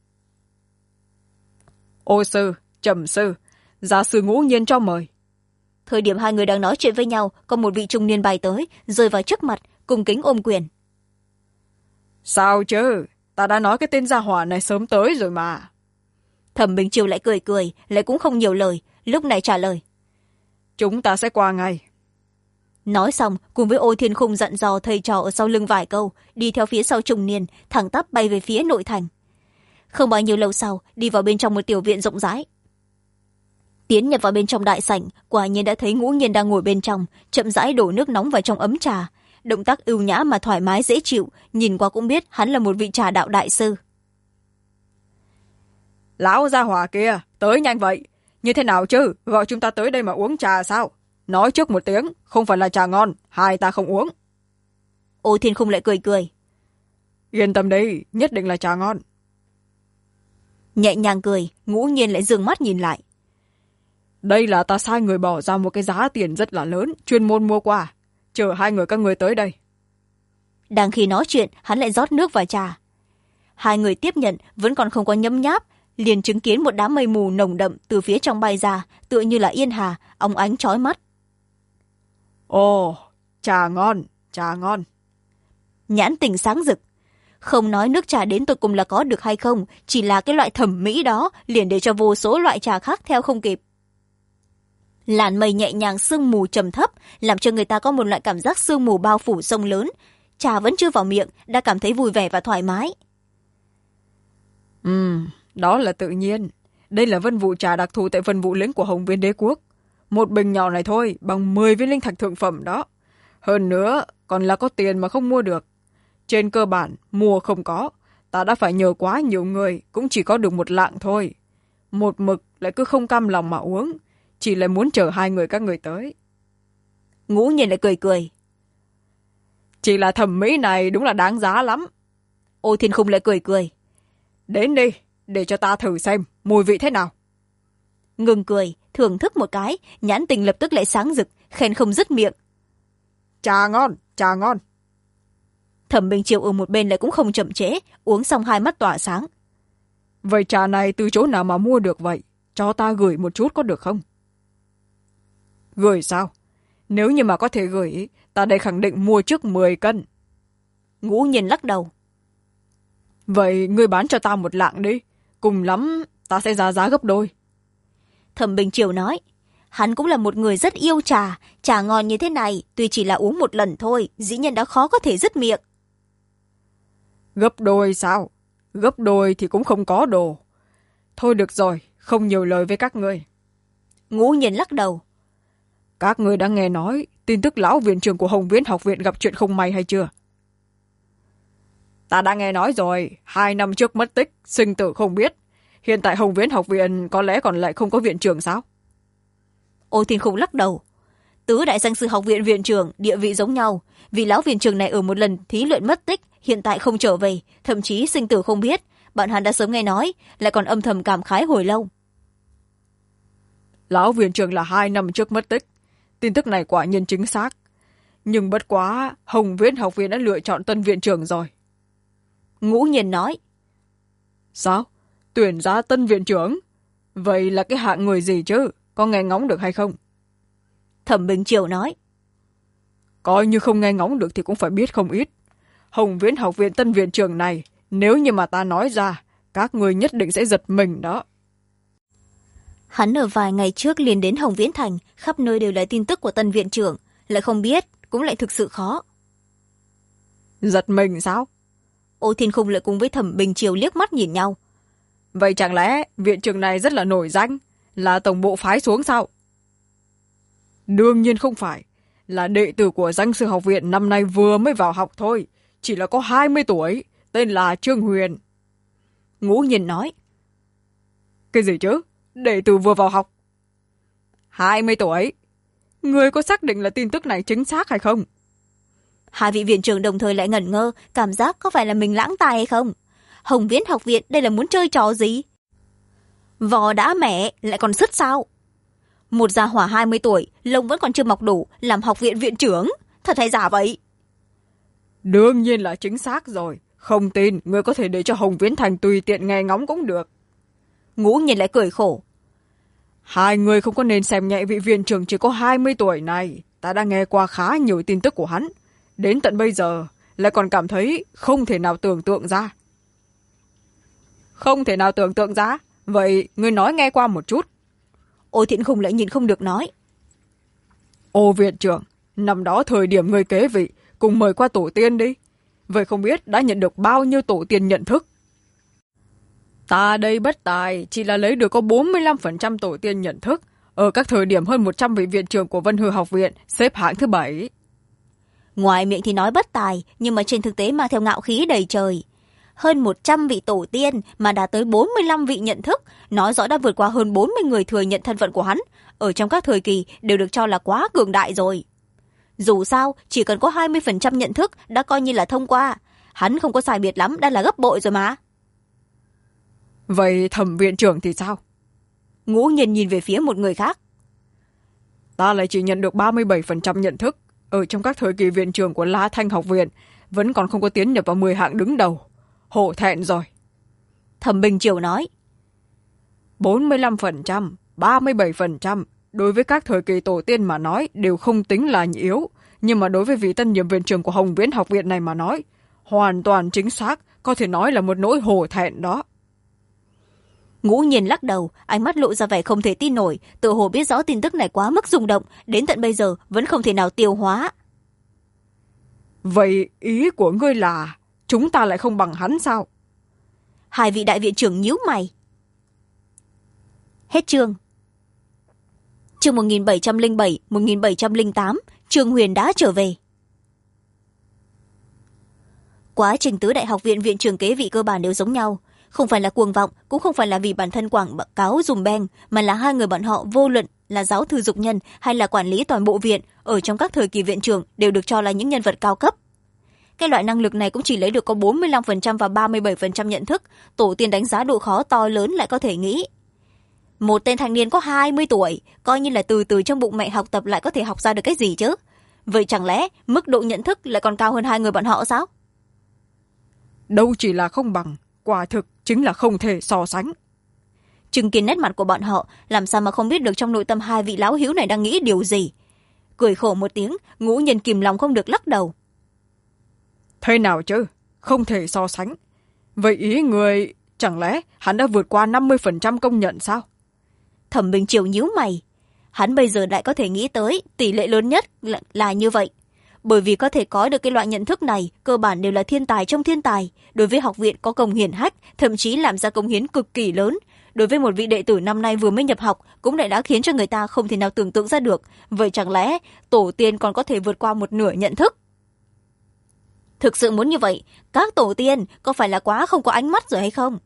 Ô sư, Trầm sư, gia sư Ngũ nhiên cho mời. Thời điểm 2 người đang nói chuyện với nhau, có một vị trung niên bay tới, rơi vào trước mặt, cung kính ôm quyền. Sao chứ, ta đã nói cái tên gia hỏa này sớm tới rồi mà. Thẩm Bình Triều lại cười cười, lại cũng không nhiều lời, lúc này trả lời. Chúng ta sẽ qua ngay. Nói xong, cùng với Ôi Thiên Khung dặn dò thầy trò ở sau lưng vài câu, đi theo phía sau Trùng Niên, thẳng tắp bay về phía nội thành. Không bao nhiêu lâu sau, đi vào bên trong một tiểu viện rộng rãi. Tiến nhập vào bên trong đại sảnh, quả nhiên đã thấy Ngũ Nhiên đang ngồi bên trong, chậm rãi đổ nước nóng vào trong ấm trà. Động tác ưu nhã mà thoải mái dễ chịu, nhìn qua cũng biết hắn là một vị trà đạo đại sư. Lão gia hỏa kia, tới nhanh vậy. Như thế nào chứ, gọi chúng ta tới đây mà uống trà sao? Nói trước một tiếng, không phải là trà ngon, hai ta không uống. Ô Thiên Khung lại cười cười. Yên tâm đi, nhất định là trà ngon. Nhẹ nhàng cười, Ngũ Nhiên lại dừng mắt nhìn lại. Đây là ta sai người bỏ ra một cái giá tiền rất là lớn, chuyên môn mua qua. Chờ hai người các người tới đây. Đang khi nói chuyện, hắn lại rót nước vào trà. Hai người tiếp nhận, vẫn còn không có nhấm nháp, liền chứng kiến một đám mây mù nồng đậm từ phía trong bay ra, tựa như là yên hà, óng ánh chói mắt. Ồ, trà ngon, trà ngon. Nhãn tình sáng rực. Không nói nước trà đến tột cùng là có được hay không, chỉ là cái loại thẩm mỹ đó liền để cho vô số loại trà khác theo không kịp. Làn mây nhẹ nhàng sương mù trầm thấp, làm cho người ta có một loại cảm giác sương mù bao phủ sông lớn. Trà vẫn chưa vào miệng, đã cảm thấy vui vẻ và thoải mái. Đó là tự nhiên. Đây là vân vụ trà đặc thù tại vân vụ lĩnh của Hồng Viên Đế Quốc. Một bình nhỏ này thôi, bằng 10 viên linh thạch thượng phẩm đó. Hơn nữa, còn là có tiền mà không mua được. Trên cơ bản, mua không có. Ta đã phải nhờ quá nhiều người, cũng chỉ có được một lạng thôi. Một mực lại cứ không cam lòng mà uống. Chỉ lại muốn chờ hai người các người tới. Ngũ Nhiên lại cười cười. Chỉ là thẩm mỹ này đúng là đáng giá lắm. Ô Thiên Khung lại cười cười. Đến đi, để cho ta thử xem, mùi vị thế nào. Ngừng cười, thưởng thức một cái, nhãn tình lập tức lại sáng rực, khen không dứt miệng. Trà ngon, trà ngon. Thẩm Bình Triều ở một bên lại cũng không chậm trễ, uống xong hai mắt tỏa sáng. Vậy trà này từ chỗ nào mà mua được vậy? Cho ta gửi một chút có được không? Gửi sao? Nếu như mà có thể gửi, ta đây khẳng định mua trước 10 cân. Ngũ Nhiên lắc đầu. Vậy ngươi bán cho ta một lạng đi. Cùng lắm, ta sẽ giá gấp đôi. Thẩm Bình Triều nói. Hắn cũng là một người rất yêu trà. Trà ngon như thế này, tuy chỉ là uống một lần thôi, dĩ nhiên đã khó có thể dứt miệng. Gấp đôi sao? Gấp đôi thì cũng không có đồ. Thôi được rồi, không nhiều lời với các ngươi. Ngũ Nhiên lắc đầu. Các ngươi đã nghe nói tin tức lão viện trưởng của Hồng Viễn học viện gặp chuyện không may hay chưa? Ta đã nghe nói rồi, 2 năm trước mất tích, sinh tử không biết. Hiện tại Hồng Viễn học viện có lẽ còn lại không có viện trưởng sao? Ô Thiên Khung lắc đầu. Tứ đại danh sư học viện viện trưởng, địa vị giống nhau. Vì lão viện trưởng này ở một lần thí luyện mất tích, hiện tại không trở về, thậm chí sinh tử không biết. Bạn hắn đã sớm nghe nói, lại còn âm thầm cảm khái hồi lâu. Lão viện trưởng là 2 năm trước mất tích. Tin tức này quả nhiên chính xác. Nhưng bất quá, Hồng Viễn học viện đã lựa chọn tân viện trưởng rồi. Ngũ Nhiên nói. Sao? Tuyển ra tân viện trưởng? Vậy là cái hạng người gì chứ? Có nghe ngóng được hay không? Thẩm Bình Triều nói. Coi như không nghe ngóng được thì cũng phải biết không ít. Hồng Viễn học viện tân viện trưởng này, nếu như mà ta nói ra, các người nhất định sẽ giật mình đó. Hắn ở vài ngày trước liền đến Hồng Viễn Thành, khắp nơi đều là tin tức của tân viện trưởng, lại không biết, cũng lại thực sự khó. Giật mình sao? Ô Thiên Khung lại cùng với Thẩm Bình Triều liếc mắt nhìn nhau. Vậy chẳng lẽ viện trưởng này rất là nổi danh, là tổng bộ phái xuống sao? Đương nhiên không phải, là đệ tử của danh sư học viện năm nay vừa mới vào học thôi, chỉ là có 20 tuổi, tên là Trương Huyền. Ngũ Nhiên nói. Cái gì chứ? Đệ tử vừa vào học? 20 tuổi? Người có xác định là tin tức này chính xác hay không? Hai vị viện trưởng đồng thời lại ngẩn ngơ, cảm giác có phải là mình lãng tài hay không? Hồng Viễn học viện đây là muốn chơi trò gì? Vò đã mẻ lại còn sứt sao? Một gia hỏa 20 tuổi, lông vẫn còn chưa mọc đủ, làm học viện viện trưởng. Thật hay giả vậy? Đương nhiên là chính xác rồi. Không tin, người có thể để cho Hồng Viễn Thành tùy tiện nghe ngóng cũng được. Ngũ Nhiên lại cười khổ. Hai người không có nên xem nhẹ vị viện trưởng chỉ có 20 tuổi này. Ta đã nghe qua khá nhiều tin tức của hắn. Đến tận bây giờ, lại còn cảm thấy không thể nào tưởng tượng ra. Không thể nào tưởng tượng ra? Vậy ngươi nói nghe qua một chút. Ôi Thiên Khung lại nhìn không được nói. Ô viện trưởng, năm đó thời điểm ngươi kế vị, cùng mời qua tổ tiên đi. Vậy không biết đã nhận được bao nhiêu tổ tiên nhận thức? Ta đây bất tài, chỉ là lấy được có 45% tổ tiên nhận thức. Ở các thời điểm hơn 100 vị viện trưởng của Vân Hư học viện xếp hạng thứ 7. Ngoài miệng thì nói bất tài, nhưng mà trên thực tế mang theo ngạo khí đầy trời. Hơn 100 vị tổ tiên mà đã tới 45 vị nhận thức, nói rõ đã vượt qua hơn 40 người thừa nhận thân phận của hắn. Ở trong các thời kỳ đều được cho là quá cường đại rồi. Dù sao, chỉ cần có 20% nhận thức đã coi như là thông qua. Hắn không có sai biệt lắm, đã là gấp bội rồi mà. Vậy Thẩm viện trưởng thì sao? Ngũ Nhiên nhìn về phía một người khác. Ta lại chỉ nhận được 37% nhận thức. Ở trong các thời kỳ viện trưởng của La Thanh học viện, vẫn còn không có tiến nhập vào 10 hạng đứng đầu. Hổ thẹn rồi. Thẩm Bình Triều nói. 45%, 37%, đối với các thời kỳ tổ tiên mà nói đều không tính là yếu. Nhưng mà đối với vị tân nhiệm viện trưởng của Hồng Viễn học viện này mà nói, hoàn toàn chính xác, có thể nói là một nỗi hổ thẹn đó. Ngũ Nhiên lắc đầu, ánh mắt lộ ra vẻ không thể tin nổi, tự hồ biết rõ tin tức này quá mức rung động, đến tận bây giờ vẫn không thể nào tiêu hóa. Vậy ý của ngươi là chúng ta lại không bằng hắn sao? Hai vị đại viện trưởng nhíu mày. Hết chương. Chương 1707, 1708, Trương Huyền đã trở về. Quá trình tứ đại học viện viện trưởng kế vị cơ bản đều giống nhau. Không phải là cuồng vọng, cũng không phải là vì bản thân quảng cáo dùm beng, mà là hai người bọn họ vô luận là giáo thư dục nhân hay là quản lý toàn bộ viện, ở trong các thời kỳ viện trưởng đều được cho là những nhân vật cao cấp. Cái loại năng lực này cũng chỉ lấy được có 45% và 37% nhận thức, tổ tiên đánh giá độ khó to lớn lại có thể nghĩ. Một tên thanh niên có 20 tuổi, coi như là từ từ trong bụng mẹ học tập lại có thể học ra được cái gì chứ? Vậy chẳng lẽ mức độ nhận thức lại còn cao hơn hai người bọn họ sao? Đâu chỉ là không bằng, quả thực chính là không thể so sánh. Chứng kiến nét mặt của bọn họ, làm sao mà không biết được trong nội tâm hai vị lão hiếu này đang nghĩ điều gì? Cười khổ một tiếng, Ngũ Nhiên kìm lòng không được lắc đầu. Thế nào chứ? Không thể so sánh. Vậy ý người, chẳng lẽ hắn đã vượt qua 50% công nhận sao? Thẩm Bình Triều nhíu mày. Hắn bây giờ lại có thể nghĩ tới tỷ lệ lớn nhất là như vậy. Bởi vì có thể có được cái loại nhận thức này, cơ bản đều là thiên tài trong thiên tài. Đối với học viện có công hiển hách, thậm chí làm ra công hiến cực kỳ lớn. Đối với một vị đệ tử năm nay vừa mới nhập học, cũng đã khiến cho người ta không thể nào tưởng tượng ra được. Vậy chẳng lẽ tổ tiên còn có thể vượt qua một nửa nhận thức? Thực sự muốn như vậy, các tổ tiên có phải là quá không có ánh mắt rồi hay không?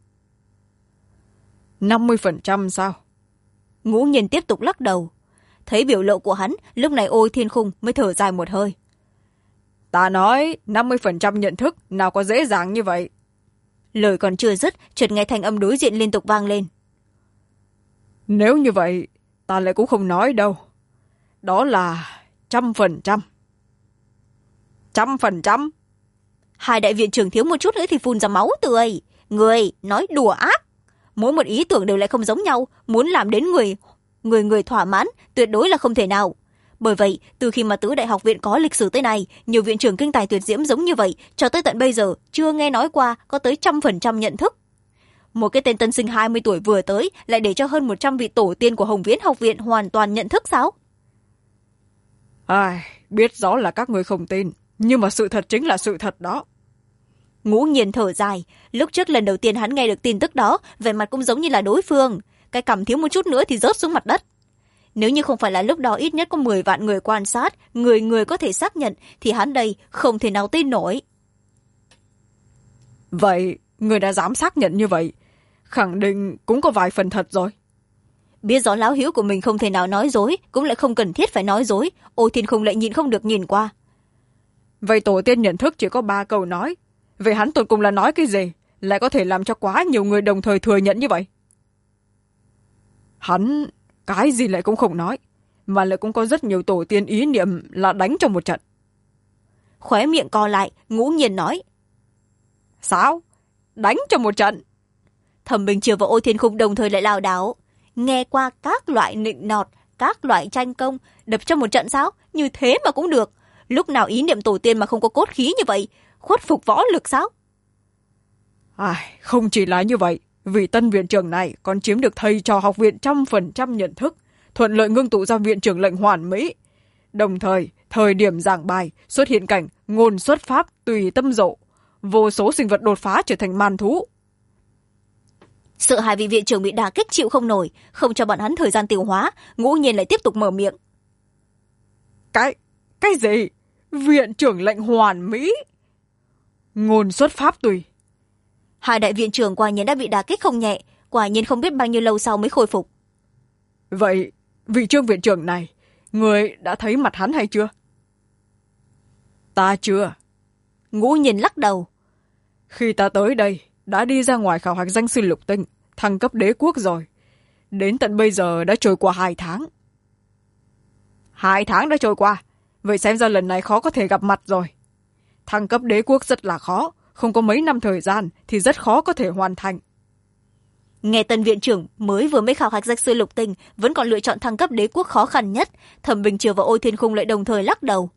50% sao? Ngũ Nhiên tiếp tục lắc đầu. Thấy biểu lộ của hắn, lúc này Ôi Thiên Khung mới thở dài một hơi. Ta nói 50% nhận thức nào có dễ dàng như vậy. Lời còn chưa dứt, chợt nghe thanh âm đối diện liên tục vang lên. Nếu như vậy, ta lại cũng không nói đâu. Đó là 100%. 100%. Hai đại viện trưởng thiếu một chút nữa thì phun ra máu tươi. Người nói đùa ác. Mỗi một ý tưởng đều lại không giống nhau, muốn làm đến người thỏa mãn tuyệt đối là không thể nào. Bởi vậy, từ khi mà tứ đại học viện có lịch sử tới nay, nhiều viện trưởng kinh tài tuyệt diễm giống như vậy, cho tới tận bây giờ chưa nghe nói qua có tới 100% nhận thức. Một cái tên tân sinh 20 tuổi vừa tới lại để cho hơn 100 vị tổ tiên của Hồng Viễn học viện hoàn toàn nhận thức sao? Biết rõ là các người không tin, nhưng mà sự thật chính là sự thật đó. Ngũ Nhiên thở dài, lúc trước lần đầu tiên hắn nghe được tin tức đó, vẻ mặt cũng giống như là đối phương, cái cằm thiếu một chút nữa thì rớt xuống mặt đất. Nếu như không phải là lúc đó ít nhất có 10 vạn người quan sát, người có thể xác nhận, thì hắn đây không thể nào tin nổi. Vậy, người đã dám xác nhận như vậy, khẳng định cũng có vài phần thật rồi. Biết rõ lão hiếu của mình không thể nào nói dối, cũng lại không cần thiết phải nói dối, Ô Thiên Khung lại nhìn không được nhìn qua. Vậy tổ tiên nhận thức chỉ có 3 câu nói. Vậy hắn tột cùng là nói cái gì, lại có thể làm cho quá nhiều người đồng thời thừa nhận như vậy? Hắn cái gì lại cũng không nói, mà lại cũng có rất nhiều tổ tiên ý niệm là đánh trong một trận. Khóe miệng co lại, Ngũ Nhiên nói. Sao? Đánh trong một trận? Thẩm Bình Triều và Ô Thiên Khung đồng thời lại lảo đảo. Nghe qua các loại nịnh nọt, các loại tranh công, đập trong một trận sao? Như thế mà cũng được. Lúc nào ý niệm tổ tiên mà không có cốt khí như vậy, khuất phục võ lực sao? Không chỉ là như vậy, vị tân viện trưởng này còn chiếm được thầy trò học viện 100% nhận thức, thuận lợi ngưng tụ ra viện trưởng lệnh hoàn mỹ. Đồng thời, thời điểm giảng bài xuất hiện cảnh ngôn xuất pháp tùy tâm rộ, vô số sinh vật đột phá trở thành man thú. Sợ hai vị viện trưởng bị đả kích chịu không nổi, không cho bọn hắn thời gian tiêu hóa, Ngũ Nhiên lại tiếp tục mở miệng. Cái gì? Viện trưởng lệnh hoàn mỹ? Ngôn xuất pháp tùy. Hai đại viện trưởng quả nhiên đã bị đả kích không nhẹ, quả nhiên không biết bao nhiêu lâu sau mới khôi phục. Vậy, vị Trương viện trưởng này, người đã thấy mặt hắn hay chưa? Ta chưa. Ngũ Nhiên lắc đầu. Khi ta tới đây, đã đi ra ngoài khảo hạch danh sư lục tinh, thăng cấp đế quốc rồi. Đến tận bây giờ đã trôi qua 2 tháng. 2 tháng đã trôi qua, vậy xem ra lần này khó có thể gặp mặt rồi. Thăng cấp đế quốc rất là khó, không có mấy năm thời gian thì rất khó có thể hoàn thành. Nghe tân viện trưởng vừa mới khảo hạch danh sư lục tinh vẫn còn lựa chọn thăng cấp đế quốc khó khăn nhất, Thẩm Bình Triều và Ôi Thiên Khung lại đồng thời lắc đầu.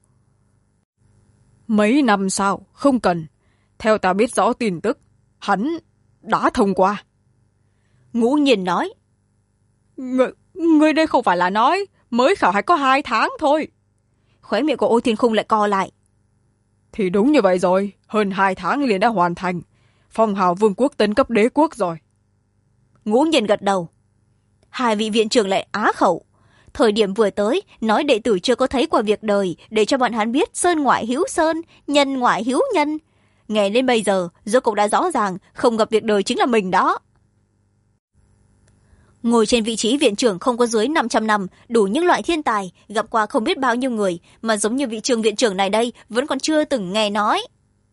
Mấy năm sau, không cần. Theo ta biết rõ tin tức, hắn đã thông qua. Ngũ Nhiên nói. Người đây không phải là nói mới khảo hạch có 2 tháng thôi. Khóe miệng của Ôi Thiên Khung lại co lại. Thì đúng như vậy rồi, hơn 2 tháng liền đã hoàn thành. Phong hào vương quốc tấn cấp đế quốc rồi. Ngũ Nhiên gật đầu. Hai vị viện trưởng lại á khẩu. Thời điểm vừa tới, nói đệ tử chưa có thấy qua việc đời, để cho bọn hắn biết sơn ngoại hiếu sơn, nhân ngoại hiếu nhân. Nghe đến bây giờ, rốt cục đã rõ ràng, không gặp việc đời chính là mình đó. Ngồi trên vị trí viện trưởng không có dưới 500 năm, đủ những loại thiên tài, gặp qua không biết bao nhiêu người, mà giống như vị Trương viện trưởng này đây, vẫn còn chưa từng nghe nói.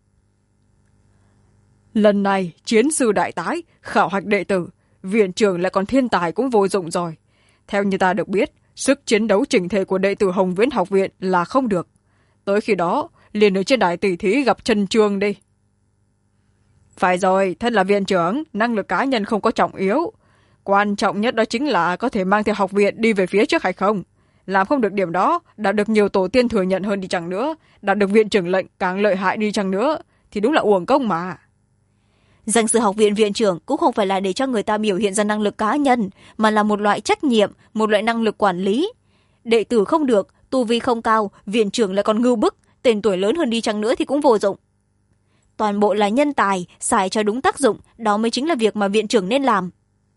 Lần này, chiến sư đại tái, khảo hạch đệ tử, viện trưởng lại còn thiên tài cũng vô dụng rồi. Theo như ta được biết, sức chiến đấu chỉnh thể của đệ tử Hồng Viễn học viện là không được. Tới khi đó, liền ở trên đài tỷ thí gặp Trần Trương đi. Phải rồi, thân là viện trưởng, năng lực cá nhân không có trọng yếu. Quan trọng nhất đó chính là có thể mang theo học viện đi về phía trước hay không. Làm không được điểm đó, đạt được nhiều tổ tiên thừa nhận hơn đi chăng nữa, đạt được viện trưởng lệnh càng lợi hại đi chăng nữa, thì đúng là uổng công mà. Danh sư học viện viện trưởng cũng không phải là để cho người ta biểu hiện ra năng lực cá nhân, mà là một loại trách nhiệm, một loại năng lực quản lý. Đệ tử không được, tu vi không cao, viện trưởng lại còn ngưu bức, tên tuổi lớn hơn đi chăng nữa thì cũng vô dụng. Toàn bộ là nhân tài, xài cho đúng tác dụng, đó mới chính là việc mà viện trưởng nên làm.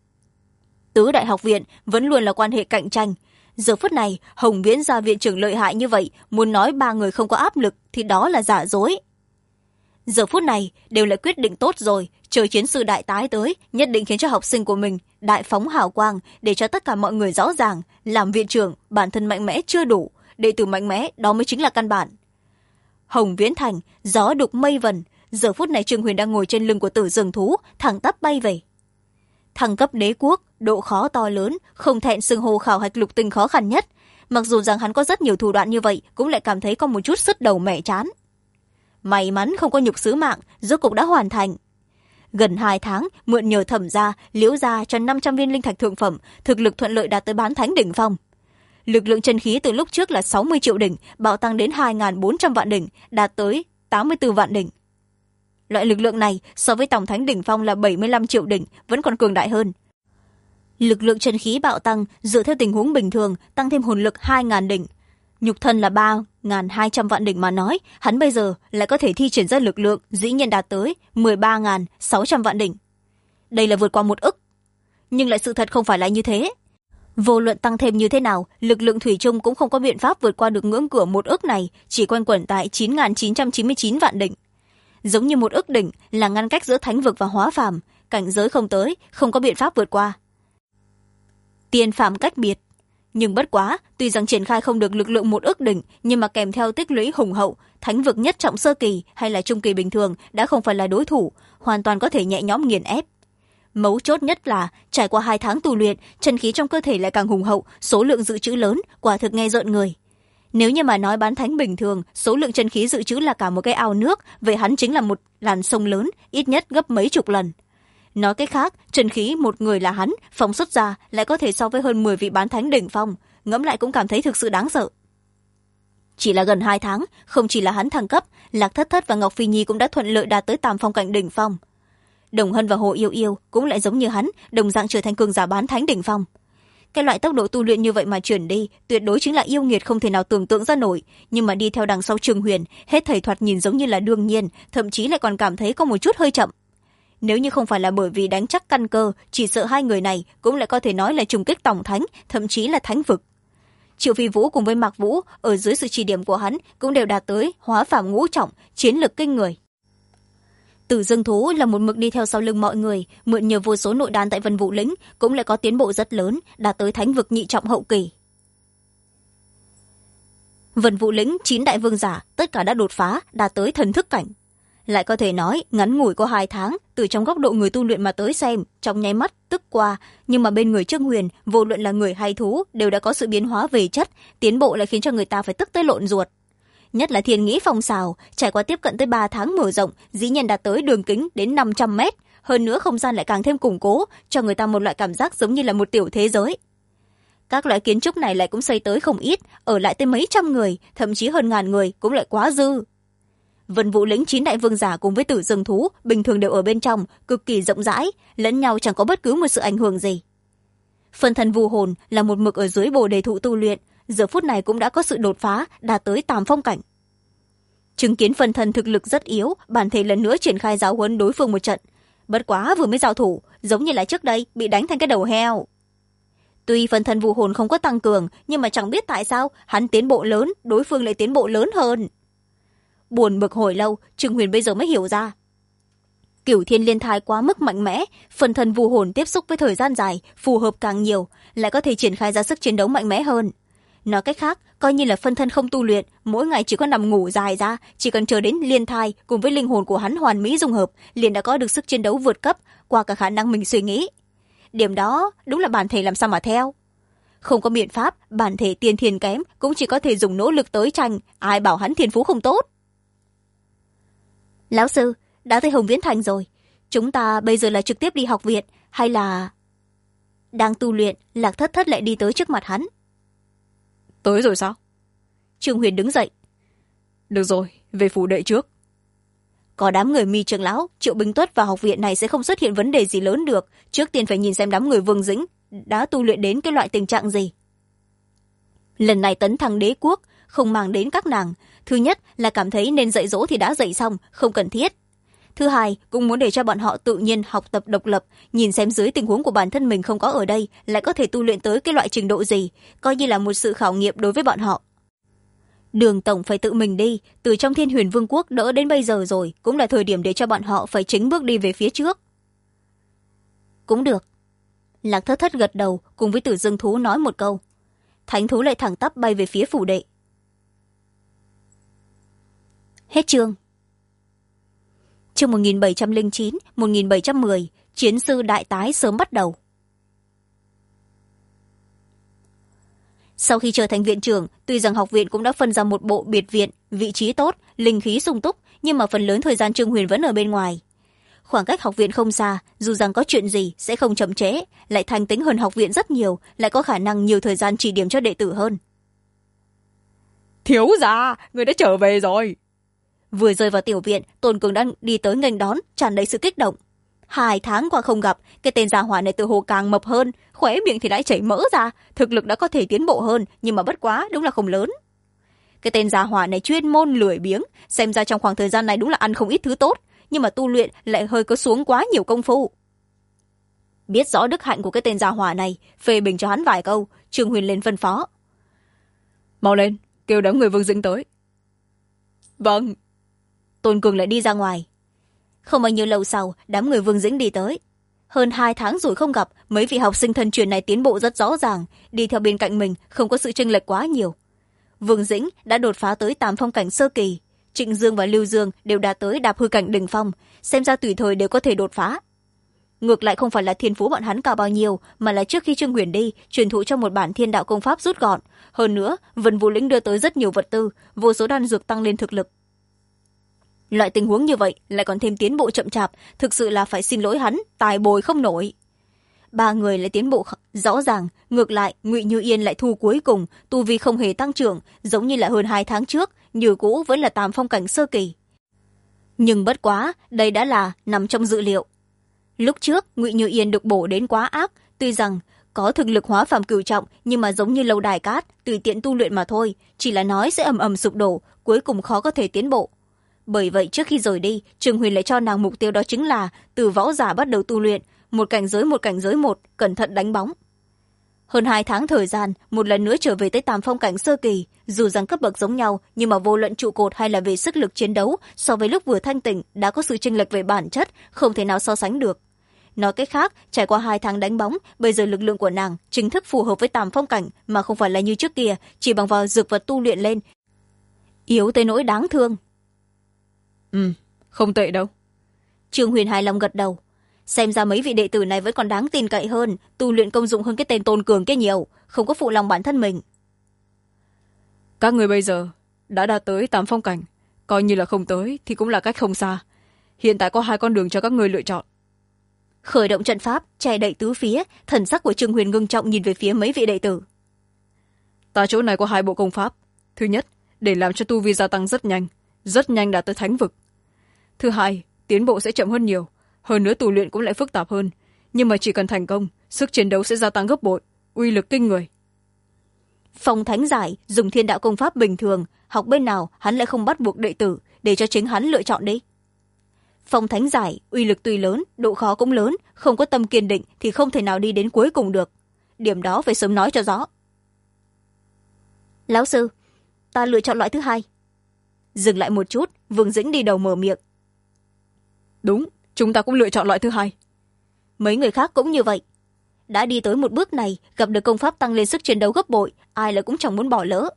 Tứ đại học viện vẫn luôn là quan hệ cạnh tranh. Giờ phút này, Hồng Viễn gia viện trưởng lợi hại như vậy, muốn nói 3 người không có áp lực thì đó là giả dối. Giờ phút này, đều lại quyết định tốt rồi, chờ chiến sư đại tái tới, nhất định khiến cho học sinh của mình đại phóng hào quang, để cho tất cả mọi người rõ ràng, làm viện trưởng, bản thân mạnh mẽ chưa đủ, đệ tử mạnh mẽ, đó mới chính là căn bản. Hồng Viễn thành, gió đục mây vần, giờ phút này Trương Huyền đang ngồi trên lưng của Tử Dương thú, thẳng tắp bay về. Thăng cấp đế quốc, độ khó to lớn, không thẹn xưng hô khảo hạch lục tinh khó khăn nhất. Mặc dù rằng hắn có rất nhiều thủ đoạn như vậy, cũng lại cảm thấy có một chút sứt đầu mẻ chán. May mắn không có nhục sứ mạng, rốt cục đã hoàn thành. Gần 2 tháng, mượn nhờ Thẩm gia, Liễu gia cho 500 viên linh thạch thượng phẩm, thực lực thuận lợi đạt tới bán thánh đỉnh phong. Lực lượng chân khí từ lúc trước là 60 triệu đỉnh, bạo tăng đến 2.400 vạn đỉnh, đạt tới 84 vạn đỉnh. Loại lực lượng này so với tổng thánh đỉnh phong là 75 triệu đỉnh vẫn còn cường đại hơn. Lực lượng chân khí bạo tăng dựa theo tình huống bình thường, tăng thêm hồn lực 2.000 đỉnh. Nhục thân là 3.200 vạn đỉnh mà nói, hắn bây giờ lại có thể thi triển ra lực lượng dĩ nhiên đạt tới 13.600 vạn đỉnh. Đây là vượt qua 1 ức. Nhưng lại sự thật không phải là như thế. Vô luận tăng thêm như thế nào, lực lượng thủy chung cũng không có biện pháp vượt qua được ngưỡng cửa 1 ức này, chỉ quanh quẩn tại 9.999 vạn đỉnh. Giống như 1 ức đỉnh là ngăn cách giữa thánh vực và hóa phàm, cảnh giới không tới, không có biện pháp vượt qua. Tiên phàm cách biệt. Nhưng bất quá, tuy rằng triển khai không được lực lượng 1 ức đỉnh, nhưng mà kèm theo tích lũy hùng hậu, thánh vực nhất trọng sơ kỳ hay là trung kỳ bình thường đã không phải là đối thủ, hoàn toàn có thể nhẹ nhõm nghiền ép. Mấu chốt nhất là, trải qua 2 tháng tu luyện, chân khí trong cơ thể lại càng hùng hậu, số lượng dự trữ lớn, quả thực nghe rợn người. Nếu như mà nói bán thánh bình thường, số lượng chân khí dự trữ là cả một cái ao nước, vậy hắn chính là một làn sông lớn, ít nhất gấp mấy chục lần. Nói cách khác, chân khí một người là hắn, phóng xuất ra lại có thể so với hơn 10 vị bán thánh đỉnh phong, ngẫm lại cũng cảm thấy thực sự đáng sợ. Chỉ là gần 2 tháng, không chỉ là hắn thăng cấp, Lạc Thất Thất và Ngọc Phi Nhi cũng đã thuận lợi đạt tới tam phong cảnh đỉnh phong. Đồng Hân và Hồ Yêu Yêu cũng lại giống như hắn, đồng dạng trở thành cường giả bán thánh đỉnh phong. Cái loại tốc độ tu luyện như vậy mà chuyển đi, tuyệt đối chính là yêu nghiệt không thể nào tưởng tượng ra nổi. Nhưng mà đi theo đằng sau Trương Huyền, hết thảy thoạt nhìn giống như là đương nhiên, thậm chí lại còn cảm thấy có một chút hơi chậm. Nếu như không phải là bởi vì đánh chắc căn cơ, chỉ sợ hai người này cũng lại có thể nói là trùng kích tổng thánh, thậm chí là thánh vực. Triệu Phi Vũ cùng với Mạc Vũ ở dưới sự chỉ điểm của hắn cũng đều đạt tới hóa phàm ngũ trọng, chiến lực kinh người. Tử Dương Thú là một mực đi theo sau lưng mọi người, mượn nhờ vô số nội đan tại Vân Vũ Lĩnh, cũng lại có tiến bộ rất lớn, đạt tới thánh vực nhị trọng hậu kỳ. Vân Vũ Lĩnh 9 đại vương giả tất cả đã đột phá, đạt tới thần thức cảnh. Lại có thể nói ngắn ngủi có 2 tháng, từ trong góc độ người tu luyện mà tới xem, trong nháy mắt tức qua, nhưng mà bên người Trương Huyền, vô luận là người hay thú đều đã có sự biến hóa về chất, tiến bộ lại khiến cho người ta phải tức tới lộn ruột. Nhất là Thiên Nghĩ Phong Xào, trải qua tiếp cận tới 3 tháng mở rộng, dĩ nhiên đạt tới đường kính đến 500 mét, hơn nữa không gian lại càng thêm củng cố, cho người ta một loại cảm giác giống như là một tiểu thế giới. Các loại kiến trúc này lại cũng xây tới không ít, ở lại tới mấy trăm người, thậm chí hơn ngàn người cũng lại quá dư. Vân Vũ Lĩnh 9 đại vương giả cùng với Tử Dương Thú bình thường đều ở bên trong, cực kỳ rộng rãi, lẫn nhau chẳng có bất cứ một sự ảnh hưởng gì. Phân thân Vu Hồn là một mực ở dưới Bồ Đề Thụ tu luyện, giờ phút này cũng đã có sự đột phá, đạt tới tam phong cảnh. Chứng kiến phân thân thực lực rất yếu, bản thể lần nữa triển khai giáo huấn đối phương một trận. Bất quá vừa mới giao thủ, giống như là trước đây bị đánh thành cái đầu heo. Tuy phân thân Vu Hồn không có tăng cường, nhưng mà chẳng biết tại sao hắn tiến bộ lớn, đối phương lại tiến bộ lớn hơn. Buồn bực hồi lâu, Trương Huyền bây giờ mới hiểu ra. Cửu Thiên Liên Thai quá mức mạnh mẽ, phân thân Vu Hồn tiếp xúc với thời gian dài, phù hợp càng nhiều, lại có thể triển khai ra sức chiến đấu mạnh mẽ hơn. Nói cách khác, coi như là phân thân không tu luyện, mỗi ngày chỉ có nằm ngủ dài ra, chỉ cần chờ đến liên thai cùng với linh hồn của hắn hoàn mỹ dung hợp, liền đã có được sức chiến đấu vượt cấp, qua cả khả năng mình suy nghĩ. Điểm đó đúng là bản thể làm sao mà theo. Không có biện pháp, bản thể tiên thiên kém, cũng chỉ có thể dùng nỗ lực tới tranh, ai bảo hắn thiên phú không tốt. Lão sư, đã tới Hồng Viễn Thành rồi, chúng ta bây giờ là trực tiếp đi học viện, hay là... Đang tu luyện, Lạc Thất Thất lại đi tới trước mặt hắn. Tới rồi sao? Trương Huyền đứng dậy. Được rồi, về phủ đệ trước. Có đám người Mi trưởng lão, Triệu Binh Tuất vào học viện này sẽ không xuất hiện vấn đề gì lớn được, trước tiên phải nhìn xem đám người Vương Dĩnh đã tu luyện đến cái loại tình trạng gì. Lần này tấn thăng đế quốc, không mang đến các nàng. Thứ nhất là cảm thấy nên dạy dỗ thì đã dạy xong, không cần thiết. Thứ hai, cũng muốn để cho bọn họ tự nhiên học tập độc lập, nhìn xem dưới tình huống của bản thân mình không có ở đây, lại có thể tu luyện tới cái loại trình độ gì, coi như là một sự khảo nghiệm đối với bọn họ. Đường tổng phải tự mình đi, từ trong Thiên Huyền Vương quốc đỡ đến bây giờ rồi, cũng là thời điểm để cho bọn họ phải chính bước đi về phía trước. Cũng được. Lạc Thất Thất gật đầu, cùng với Tử Dương Thú nói một câu. Thánh thú lại thẳng tắp bay về phía phủ đệ. Hết chương. Chương 1709, 1710, chiến sư đại tái sớm bắt đầu. Sau khi trở thành viện trưởng, tuy rằng học viện cũng đã phân ra một bộ biệt viện, vị trí tốt, linh khí sung túc, nhưng mà phần lớn thời gian Trương Huyền vẫn ở bên ngoài. Khoảng cách học viện không xa, dù rằng có chuyện gì sẽ không chậm trễ, lại thành tính hơn học viện rất nhiều, lại có khả năng nhiều thời gian chỉ điểm cho đệ tử hơn. Thiếu gia, người đã trở về rồi. Vừa rơi vào tiểu viện, Tôn Cường đang đi tới nghênh đón, tràn đầy sự kích động. 2 tháng qua không gặp, cái tên gia hỏa này từ hồ càng mập hơn, khóe miệng thì lại chảy mỡ ra, thực lực đã có thể tiến bộ hơn, nhưng mà bất quá đúng là không lớn. Cái tên gia hỏa này chuyên môn lười biếng, xem ra trong khoảng thời gian này đúng là ăn không ít thứ tốt, nhưng mà tu luyện lại hơi có xuống quá nhiều công phu. Biết rõ đức hạnh của cái tên gia hỏa này, phê bình cho hắn vài câu, Trương Huyền lên phân phó. Mau lên, kêu đám người Vương Dĩnh tới. Vâng. Tôn Cường lại đi ra ngoài. Không bao nhiêu lâu sau, đám người Vương Dĩnh đi tới. Hơn 2 tháng rồi không gặp, mấy vị học sinh thân truyền này tiến bộ rất rõ ràng, đi theo bên cạnh mình không có sự chênh lệch quá nhiều. Vương Dĩnh đã đột phá tới 8 phong cảnh sơ kỳ, Trịnh Dương và Lưu Dương đều đạt tới đạp hư cảnh đỉnh phong, xem ra tùy thời đều có thể đột phá. Ngược lại không phải là thiên phú bọn hắn cao bao nhiêu, mà là trước khi Trương Huyền đi, truyền thụ cho một bản thiên đạo công pháp rút gọn. Hơn nữa, Vân Vũ Lĩnh đưa tới rất nhiều vật tư, vô số đan dược tăng lên thực lực. Loại tình huống như vậy lại còn thêm tiến bộ chậm chạp, thực sự là phải xin lỗi hắn, tài bồi không nổi. ba người lại tiến bộ rõ ràng. Ngược lại Ngụy Như Yên lại thu cuối cùng, tu vi không hề tăng trưởng, giống như là hơn 2 tháng trước, như cũ vẫn là tam phong cảnh sơ kỳ. Nhưng bất quá đây đã là nằm trong dự liệu. Lúc trước Ngụy Như Yên được bổ đến quá ác, tuy rằng có thực lực hóa phàm cửu trọng, nhưng mà giống như lâu đài cát, tùy tiện tu luyện mà thôi, chỉ là nói sẽ ầm ầm sụp đổ, cuối cùng khó có thể tiến bộ. Bởi vậy trước khi rời đi, Trường Huyền lại cho nàng mục tiêu đó chính là từ võ giả bắt đầu tu luyện, một cảnh giới một, cẩn thận đánh bóng. Hơn 2 tháng thời gian, một lần nữa trở về tới tam phong cảnh sơ kỳ, dù rằng cấp bậc giống nhau, nhưng mà vô luận trụ cột hay là về sức lực chiến đấu, so với lúc vừa thanh tỉnh đã có sự chênh lệch về bản chất, không thể nào so sánh được. Nói cách khác, trải qua 2 tháng đánh bóng, bây giờ lực lượng của nàng chính thức phù hợp với tam phong cảnh, mà không phải là như trước kia chỉ bằng vào dược vật tu luyện lên, yếu tới nỗi đáng thương. Không tệ đâu. Trương Huyền hài lòng gật đầu. Xem ra mấy vị đệ tử này vẫn còn đáng tin cậy hơn, tu luyện công dụng hơn cái tên Tôn Cường kia nhiều, không có phụ lòng bản thân mình. Các người bây giờ đã đạt tới tám phong cảnh, coi như là không tới thì cũng là cách không xa. Hiện tại có 2 con đường cho các người lựa chọn. Khởi động trận pháp, che đậy tứ phía, thần sắc của Trương Huyền ngưng trọng nhìn về phía mấy vị đệ tử. Ta chỗ này có 2 bộ công pháp. Thứ nhất, để làm cho tu vi gia tăng rất nhanh đạt tới thánh vực. Thứ hai, tiến bộ sẽ chậm hơn nhiều, hơn nữa tu luyện cũng lại phức tạp hơn, nhưng mà chỉ cần thành công, sức chiến đấu sẽ gia tăng gấp bội, uy lực kinh người. Phong Thánh Giải dùng thiên đạo công pháp bình thường, học bên nào hắn lại không bắt buộc đệ tử, để cho chính hắn lựa chọn đi. Phong Thánh Giải uy lực tuy lớn, độ khó cũng lớn, không có tâm kiên định thì không thể nào đi đến cuối cùng được. Điểm đó phải sớm nói cho rõ. Lão sư, ta lựa chọn loại thứ 2. Dừng lại một chút, Vương Dĩnh đi đầu mở miệng. Đúng, chúng ta cũng lựa chọn loại thứ 2. Mấy người khác cũng như vậy. Đã đi tới một bước này, gặp được công pháp tăng lên sức chiến đấu gấp bội, ai lại cũng chẳng muốn bỏ lỡ.